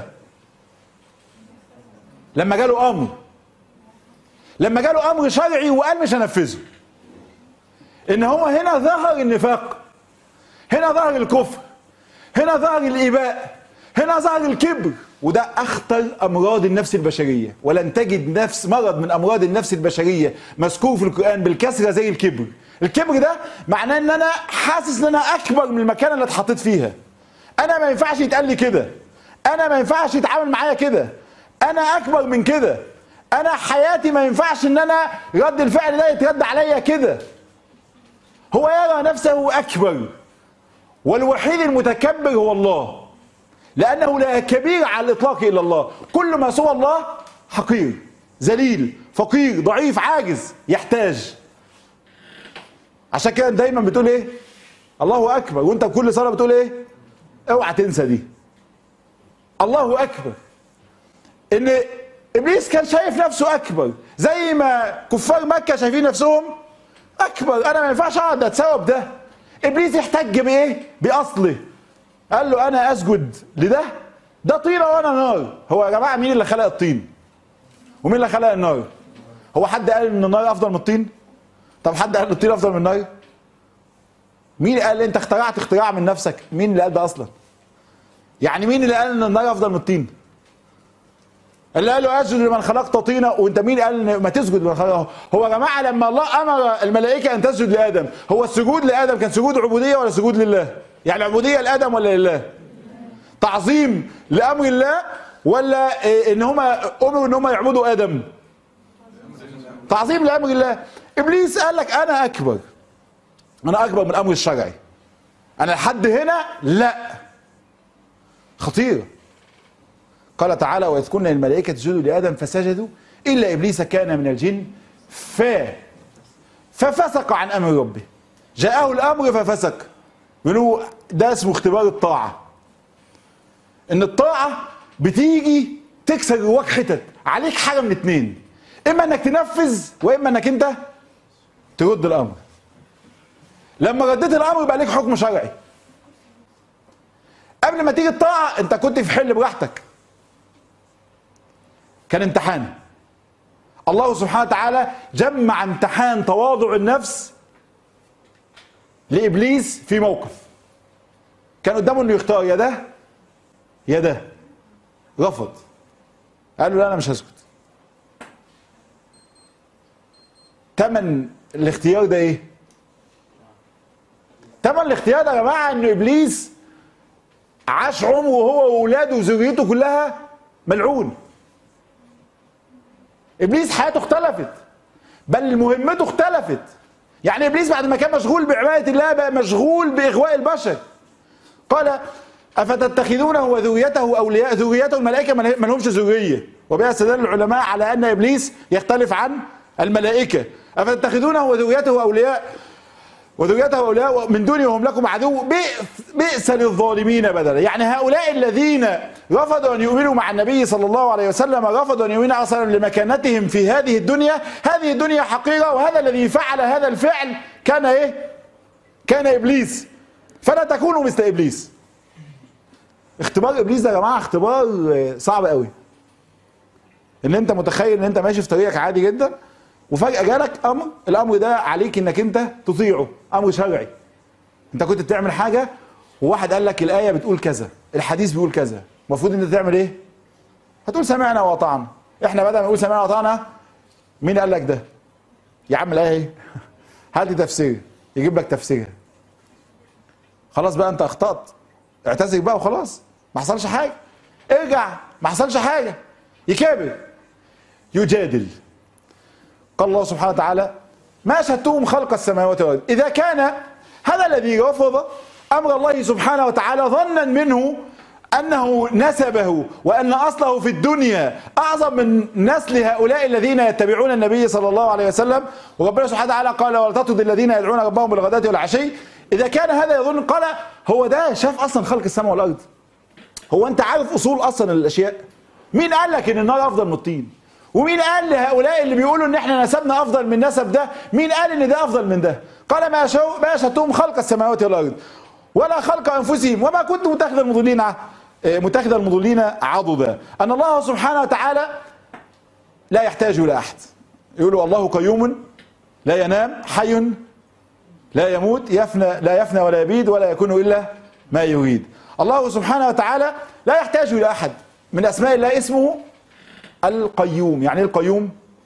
لما جاله امر. لما جاله امر شرعي وقال مش هنفذه. ان هو هنا ظهر النفاق، هنا ظهر الكفر، هنا ظهر الاباء، هنا ظهر الكبر. وده اخطر امراض النفس البشريه، ولن تجد نفس مرض من امراض النفس البشريه مذكور في القران بالكثره زي الكبر. الكبر ده معناه ان انا حاسس ان انا اكبر من المكانه اللي اتحطيت فيها. انا ما ينفعش يتقال لي كده، انا ما ينفعش يتعامل معايا كده، انا اكبر من كده، انا حياتي ما ينفعش ان انا رد الفعل ده يترد عليا كده. هو يرى نفسه اكبر، والوحيد المتكبر هو الله، لانه لا كبير على الاطلاق الا الله. كل ما سوى الله حقير، ذليل، فقير، ضعيف، عاجز، يحتاج. عشان كده دايما بتقول ايه؟ الله اكبر. وانت بكل صلاه بتقول ايه؟ اوعى تنسى دي، الله اكبر. ان ابليس كان شايف نفسه اكبر، زي ما كفار مكه شايفين نفسهم اكبر. انا ما ينفعش اقعد اتساوى بده. ابليس يحتج بايه؟ باصله. قال له انا اسجد لده؟ ده طينه وانا نار. هو يا جماعه مين اللي خلق الطين؟ ومين اللي خلق النار؟ هو حد قال ان النار افضل من الطين؟ طب حد قال ان الطين افضل من النار؟ مين قال انت اخترعت اختراع من نفسك؟ مين اللي قال ده اصلا؟ يعني مين اللي قال ان النار افضل من الطين؟ اللي قال له اسجد لمن خلقت طينه، وانت مين قال ان ما تسجد لمن خلقته؟ هو يا جماعه لما الله امر الملائكه ان تسجد لادم، هو السجود لادم كان سجود عبوديه ولا سجود لله؟ يعني عبوديه لادم ولا لله؟ تعظيم لامر الله ولا ان هم امروا ان هم يعبدوا ادم؟ تعظيم لامر الله. ابليس قال لك انا اكبر، انا اكبر من الامر الشرعي، انا لحد هنا لا. خطير. قال تعالى واذ قلنا للملائكه اسجدوا لادم فسجدوا الا ابليس كان من الجن ف ففسق عن امر ربه. جاءه الامر ففسق. بيقولوا ده اسمه اختبار الطاعه. ان الطاعه بتيجي تكسر جواك حتت، عليك حاجه من اتنين، اما انك تنفذ واما انك انت ترد الامر. لما رديت الامر يبقى ليك حكم شرعي. قبل ما تيجي الطاعه انت كنت في حل براحتك، كان امتحان. الله سبحانه وتعالى جمع امتحان تواضع النفس لابليس في موقف كان قدامه انه يختار يا ده يا ده، رفض. قال له لا انا مش هسكت. تمن الاختيار ده ايه؟ تمن الاختيار ده يا جماعه ان ابليس عاش عمره هو واولاده وذريته كلها ملعون. ابليس حياته اختلفت، بل مهمته اختلفت. يعني ابليس بعد ما كان مشغول بعباده الله بقى مشغول باغواء البشر. قال افتتخذونه وذريته اولياء، ذريته الملائكه ما لهمش ذريه، وبها استدل العلماء على ان ابليس يختلف عن الملائكه. افتتخذونه وذريته اولياء وذريته اولياء من دوني وهم لكم عدو بئس للظالمين بدلا. يعني هؤلاء الذين رفضوا ان يؤمنوا مع النبي صلى الله عليه وسلم، رفضوا ان يؤمنوا اصلا لمكانتهم في هذه الدنيا. هذه الدنيا حقيره، وهذا الذي فعل هذا الفعل كان ايه؟ كان ابليس. فلا تكونوا مثل ابليس. اختبار ابليس ده يا جماعه اختبار صعب قوي. ان انت متخيل ان انت ماشي في طريقك عادي جدا، وفجأة جالك امر، الامر ده عليك انك انت تطيعه، امر شرعي. انت كنت بتعمل حاجة وواحد قال لك الآية بتقول كذا، الحديث بيقول كذا، المفروض انت تعمل ايه؟ هتقول سمعنا واطعنا. احنا بدل ما نقول سمعنا واطعنا، مين قال لك ده؟ يا عم الآية ايه؟ هات لي تفسير، يجيب لك تفسيرها. خلاص بقى انت اخطأت، اعتذر بقى وخلاص، ما حصلش حاجة. ارجع، ما حصلش حاجة. يكابر، يجادل. قال الله سبحانه وتعالى ما أشهدتهم خلق السماوات والأرض. إذا كان هذا الذي رفض أمر الله سبحانه وتعالى ظنا منه أنه نسبه وأن أصله في الدنيا أعظم من نسل هؤلاء الذين يتبعون النبي صلى الله عليه وسلم، وربنا سبحانه وتعالى قال ولا تطرد الذين يدعون ربهم بالغداة والعشي. إذا كان هذا يظن، قال هو ده شاف أصلا خلق السماء والأرض؟ هو أنت عارف أصول أصلا الأشياء؟ مين قال لك إن النار أفضل من الطين؟ ومين قال لهؤلاء اللي بيقولوا ان احنا نسبنا افضل من نسب ده؟ مين قال ان ده افضل من ده؟ قال ما شو ما شئتم خلق السماوات والارض ولا خلق انفسهم وما كنت متخذ المضلين متخذ المضلين عضدا. ان الله سبحانه وتعالى لا يحتاج الى احد. يقولوا الله قيوم لا ينام، حي لا يموت، يفنى لا يفنى ولا يبيد ولا يكون الا ما يريد. الله سبحانه وتعالى لا يحتاج الى احد. من اسماء الله اسمه القيوم. يعني ايه القيوم؟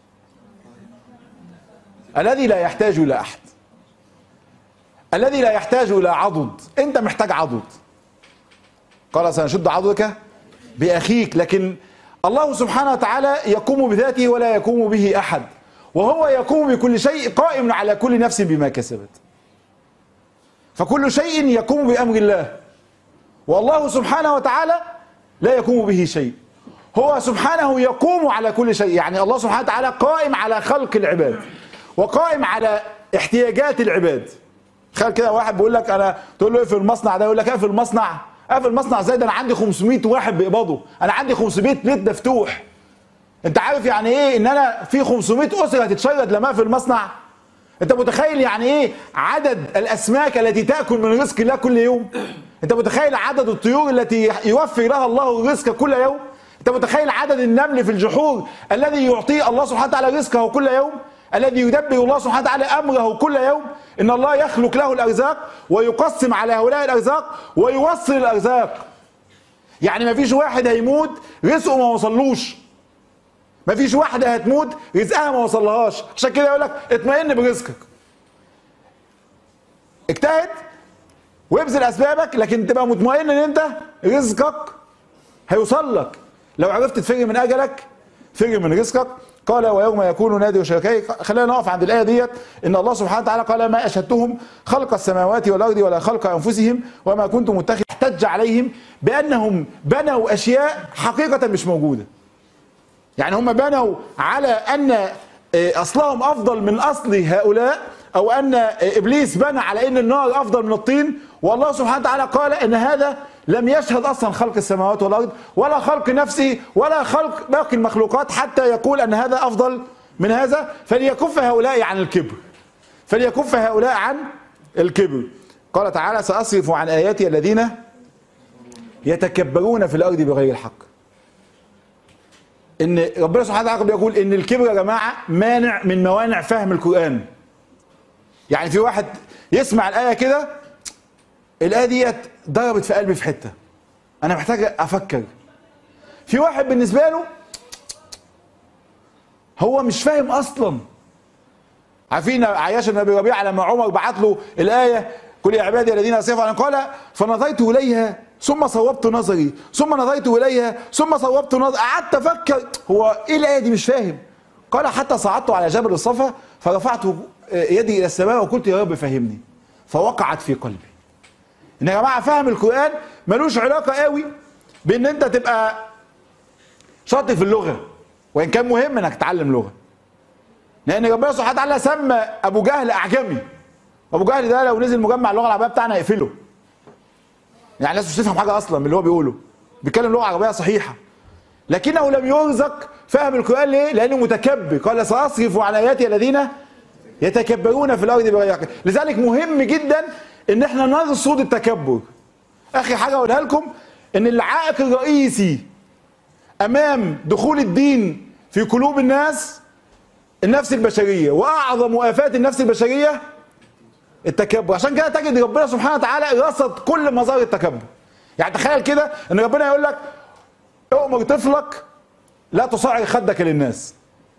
الذي لا يحتاج الى احد، الذي لا يحتاج الى عضد. انت محتاج عضد. قال سنشد عضدك باخيك. لكن الله سبحانه وتعالى يقوم بذاته ولا يقوم به احد، وهو يقوم بكل شيء، قائم على كل نفس بما كسبت. فكل شيء يقوم بامر الله، والله سبحانه وتعالى لا يقوم به شيء. هو سبحانه يقوم على كل شيء. يعني الله سبحانه وتعالى قائم على خلق العباد وقائم على احتياجات العباد. تخيل كده واحد بيقول لك انا، تقول له ايه في المصنع ده؟ يقول لك ايه في المصنع؟ ايه في المصنع زي ده؟ انا عندي خمسمائة واحد بيقبضوا، انا عندي خمسمائة بيت مفتوح. انت عارف يعني ايه ان انا في خمسمائة اسره هتتشرد لما في المصنع؟ انت متخيل يعني ايه عدد الاسماك التي تاكل من رزق الله كل يوم؟ انت متخيل عدد الطيور التي يوفر لها الله الرزق كل يوم؟ انت متخيل عدد النمل في الجحور الذي يعطيه الله سبحانه وتعالى رزقه كل يوم؟ الذي يدبر الله سبحانه وتعالى امره كل يوم؟ ان الله يخلق له الارزاق ويقسم على هؤلاء الارزاق ويوصل الارزاق. يعني ما فيش واحد هيموت رزقه ما وصلوش، ما فيش واحده هتموت رزقها ما وصلهاش. عشان كده يقول لك اطمئن برزقك، اجتهد وابذل اسبابك، لكن تبقى مطمئن ان انت رزقك هيوصل لك. لو عرفت تفر من اجلك فر من رزقك. قال ويوم يكون نادي وشركائي. خلينا نقف عند الايه ديت. ان الله سبحانه وتعالى قال ما اشهدتهم خلق السماوات والارض ولا خلق انفسهم وما كنت متخذ. احتج عليهم بانهم بنوا اشياء حقيقه مش موجوده. يعني هم بنوا على ان اصلهم افضل من اصل هؤلاء، او ان ابليس بنى على ان النار افضل من الطين. والله سبحانه وتعالى قال ان هذا لم يشهد اصلا خلق السماوات والارض ولا خلق نفسه ولا خلق باقي المخلوقات حتى يقول ان هذا افضل من هذا. فليكف هؤلاء عن الكبر، فليكف هؤلاء عن الكبر. قال تعالى سأصرف عن آياتي الذين يتكبرون في الارض بغير الحق. ان ربنا سبحانه وتعالى بيقول ان الكبر يا جماعه مانع من موانع فهم القران. يعني في واحد يسمع الايه كده، الايه ديت ضربت في قلبي في حته، انا محتاج افكر. في واحد بالنسبه له هو مش فاهم اصلا. عارفين عياش بن ابي ربيعه لما عمر بعت له الايه قل يا عبادي الذين اسرفوا على قال فنظرت اليها ثم صوبت نظري ثم نظرت اليها ثم صوبت نظري. قعدت افكر هو ايه الايه دي، مش فاهم. قال حتى صعدت على جبل الصفا فرفعت يدي الى السماء وقلت يا رب فهمني فوقعت في قلبي. ان يا جماعه فهم القران ملوش علاقه قوي بان انت تبقى شاطر في اللغه، وان كان مهم انك تتعلم لغه، لان ربنا سبحانه وتعالى سمى ابو جهل اعجمي. ابو جهل ده لو نزل مجمع اللغه العربيه بتاعنا يقفله. يعني الناس مش تفهم حاجه اصلا من اللي هو بيقوله، بيتكلم لغه عربيه صحيحه، لكنه لم يرزق فهم القران. ليه؟ لانه متكبر. قال ساصرف عن اياتي الذين يتكبرون في الارض بغير حق. لذلك مهم جدا ان احنا نرصد التكبر. اخر حاجه اقولها لكم ان العائق الرئيسي امام دخول الدين في قلوب الناس النفس البشريه، واعظم افات النفس البشريه التكبر. عشان كده تجد ربنا سبحانه وتعالى رصد كل مظاهر التكبر. يعني تخيل كده ان ربنا يقول لك اؤمر طفلك لا تصعر خدك للناس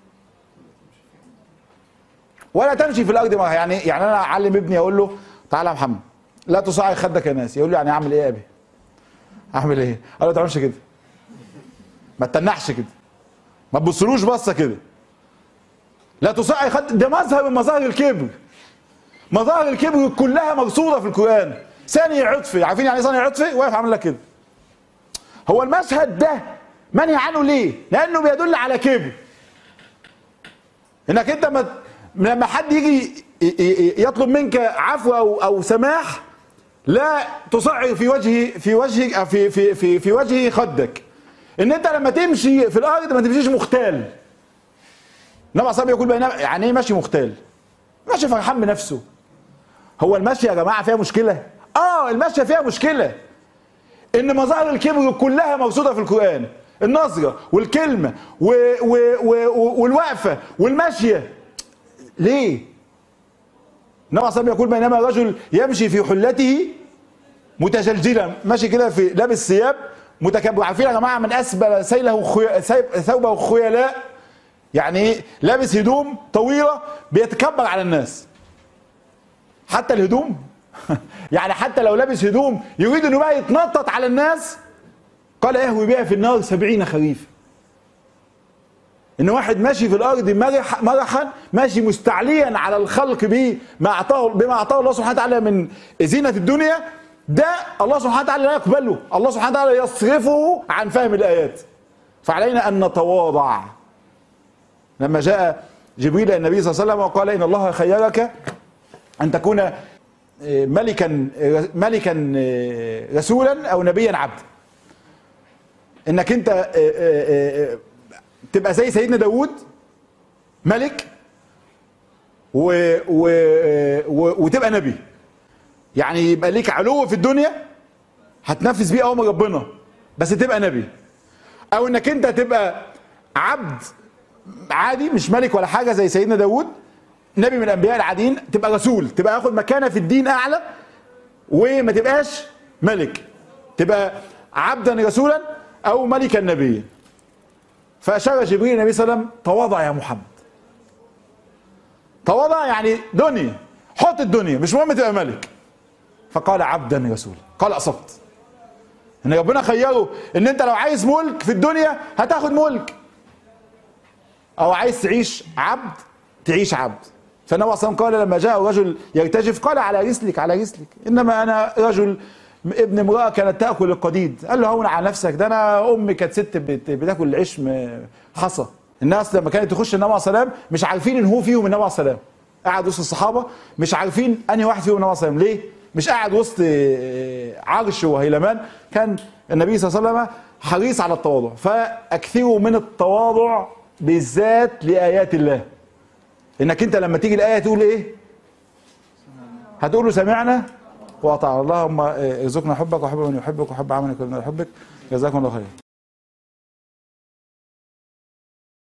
ولا تمشي في الارض مرحا. يعني يعني انا اعلم ابني اقول له تعالى يا محمد لا تصعر خدك للناس، يقول لي يعني اعمل ايه يا ابي؟ اعمل ايه؟ اقول له ما تعملش كده، ما تتنحش كده، ما تبصلوش بصه كده، لا تصعر خد. ده مظهر من مظاهر الكبر. مظاهر الكبر كلها مرصوده في القران. ثاني عطفي، عارفين يعني ايه ثاني عطفي؟ واقف عامل لك كده. هو المشهد ده منهي عنه ليه؟ لانه بيدل على كبر. انك انت ما لما حد يجي يطلب منك عفو او او سماح لا تصعر في وجهه في وجهك في في في في وجهه خدك. ان انت لما تمشي في الارض ما تمشيش مختال. انما صاحبي يقول بينما يعني ايه ماشي مختال؟ ماشي فرحان بنفسه. هو المشي يا جماعه فيها مشكله؟ اه المشي فيها مشكله. ان مظاهر الكبر كلها موجوده في القران. النظره والكلمه و و و والوقفه والمشيه. ليه؟ النبي صلى الله عليه وسلم يقول بينما رجل يمشي في حلته متجلجلا، ماشي كده في لابس ثياب متكبر. عارفين يا جماعه من اسبل سيله خي... ثوبه خيلاء، يعني ايه؟ لابس هدوم طويله بيتكبر على الناس. حتى الهدوم يعني حتى لو لابس هدوم يريد انه بقى يتنطط على الناس. قال يهوي بها في النار سبعين خريف. ان واحد ماشي في الارض مرح مرحا، ماشي مستعليا على الخلق بما اعطاه بما اعطاه الله سبحانه وتعالى من زينه الدنيا، ده الله سبحانه وتعالى لا يقبله. الله سبحانه وتعالى يصرفه عن فهم الايات. فعلينا ان نتواضع. لما جاء جبريل الى النبي صلى الله عليه وسلم وقال ان الله خيرك ان تكون ملكا ملكا رسولا او نبيا عبدا، انك انت تبقى زي سيدنا داود ملك و و و وتبقى نبي. يعني يبقى ليك علو في الدنيا هتنفذ بيه اوامر ربنا بس تبقى نبي، او انك انت تبقى عبد عادي مش ملك ولا حاجه زي سيدنا داود نبي من الانبياء العاديين، تبقى رسول، تبقى ياخد مكانه في الدين اعلى وما تبقاش ملك، تبقى عبدا رسولا او ملكا نبيا. فاشار جبريل النبي صلى الله عليه وسلم تواضع يا محمد. تواضع يعني دنيا، حط الدنيا مش مهم تبقى ملك. فقال عبدا رسولا. قال اصبت. ان ربنا خيره ان انت لو عايز ملك في الدنيا هتاخد ملك، او عايز تعيش عبد تعيش عبد. فالنبي صلى الله عليه وسلم قال لما جاء رجل يرتجف قال على رسلك على رسلك، انما انا رجل ابن امراه كانت تاكل القديد. قال له هون على نفسك، ده انا امي كانت ست بتاكل العيش حصى. الناس لما كانت تخش النبي صلى الله عليه وسلم مش عارفين ان هو فيهم النبي صلى الله عليه وسلم. قاعد وسط الصحابه مش عارفين انهي واحد فيهم النبي صلى الله عليه وسلم. ليه؟ مش قاعد وسط عرش وهيلمان. كان النبي صلى الله عليه وسلم حريص على التواضع. فاكثروا من التواضع بالذات لايات الله. انك انت لما تيجي الايه تقول ايه؟ هتقول له سمعنا واطعنا. اللهم ارزقنا حبك وحب من يحبك وحب عملك من يحبك. جزاكم الله خير.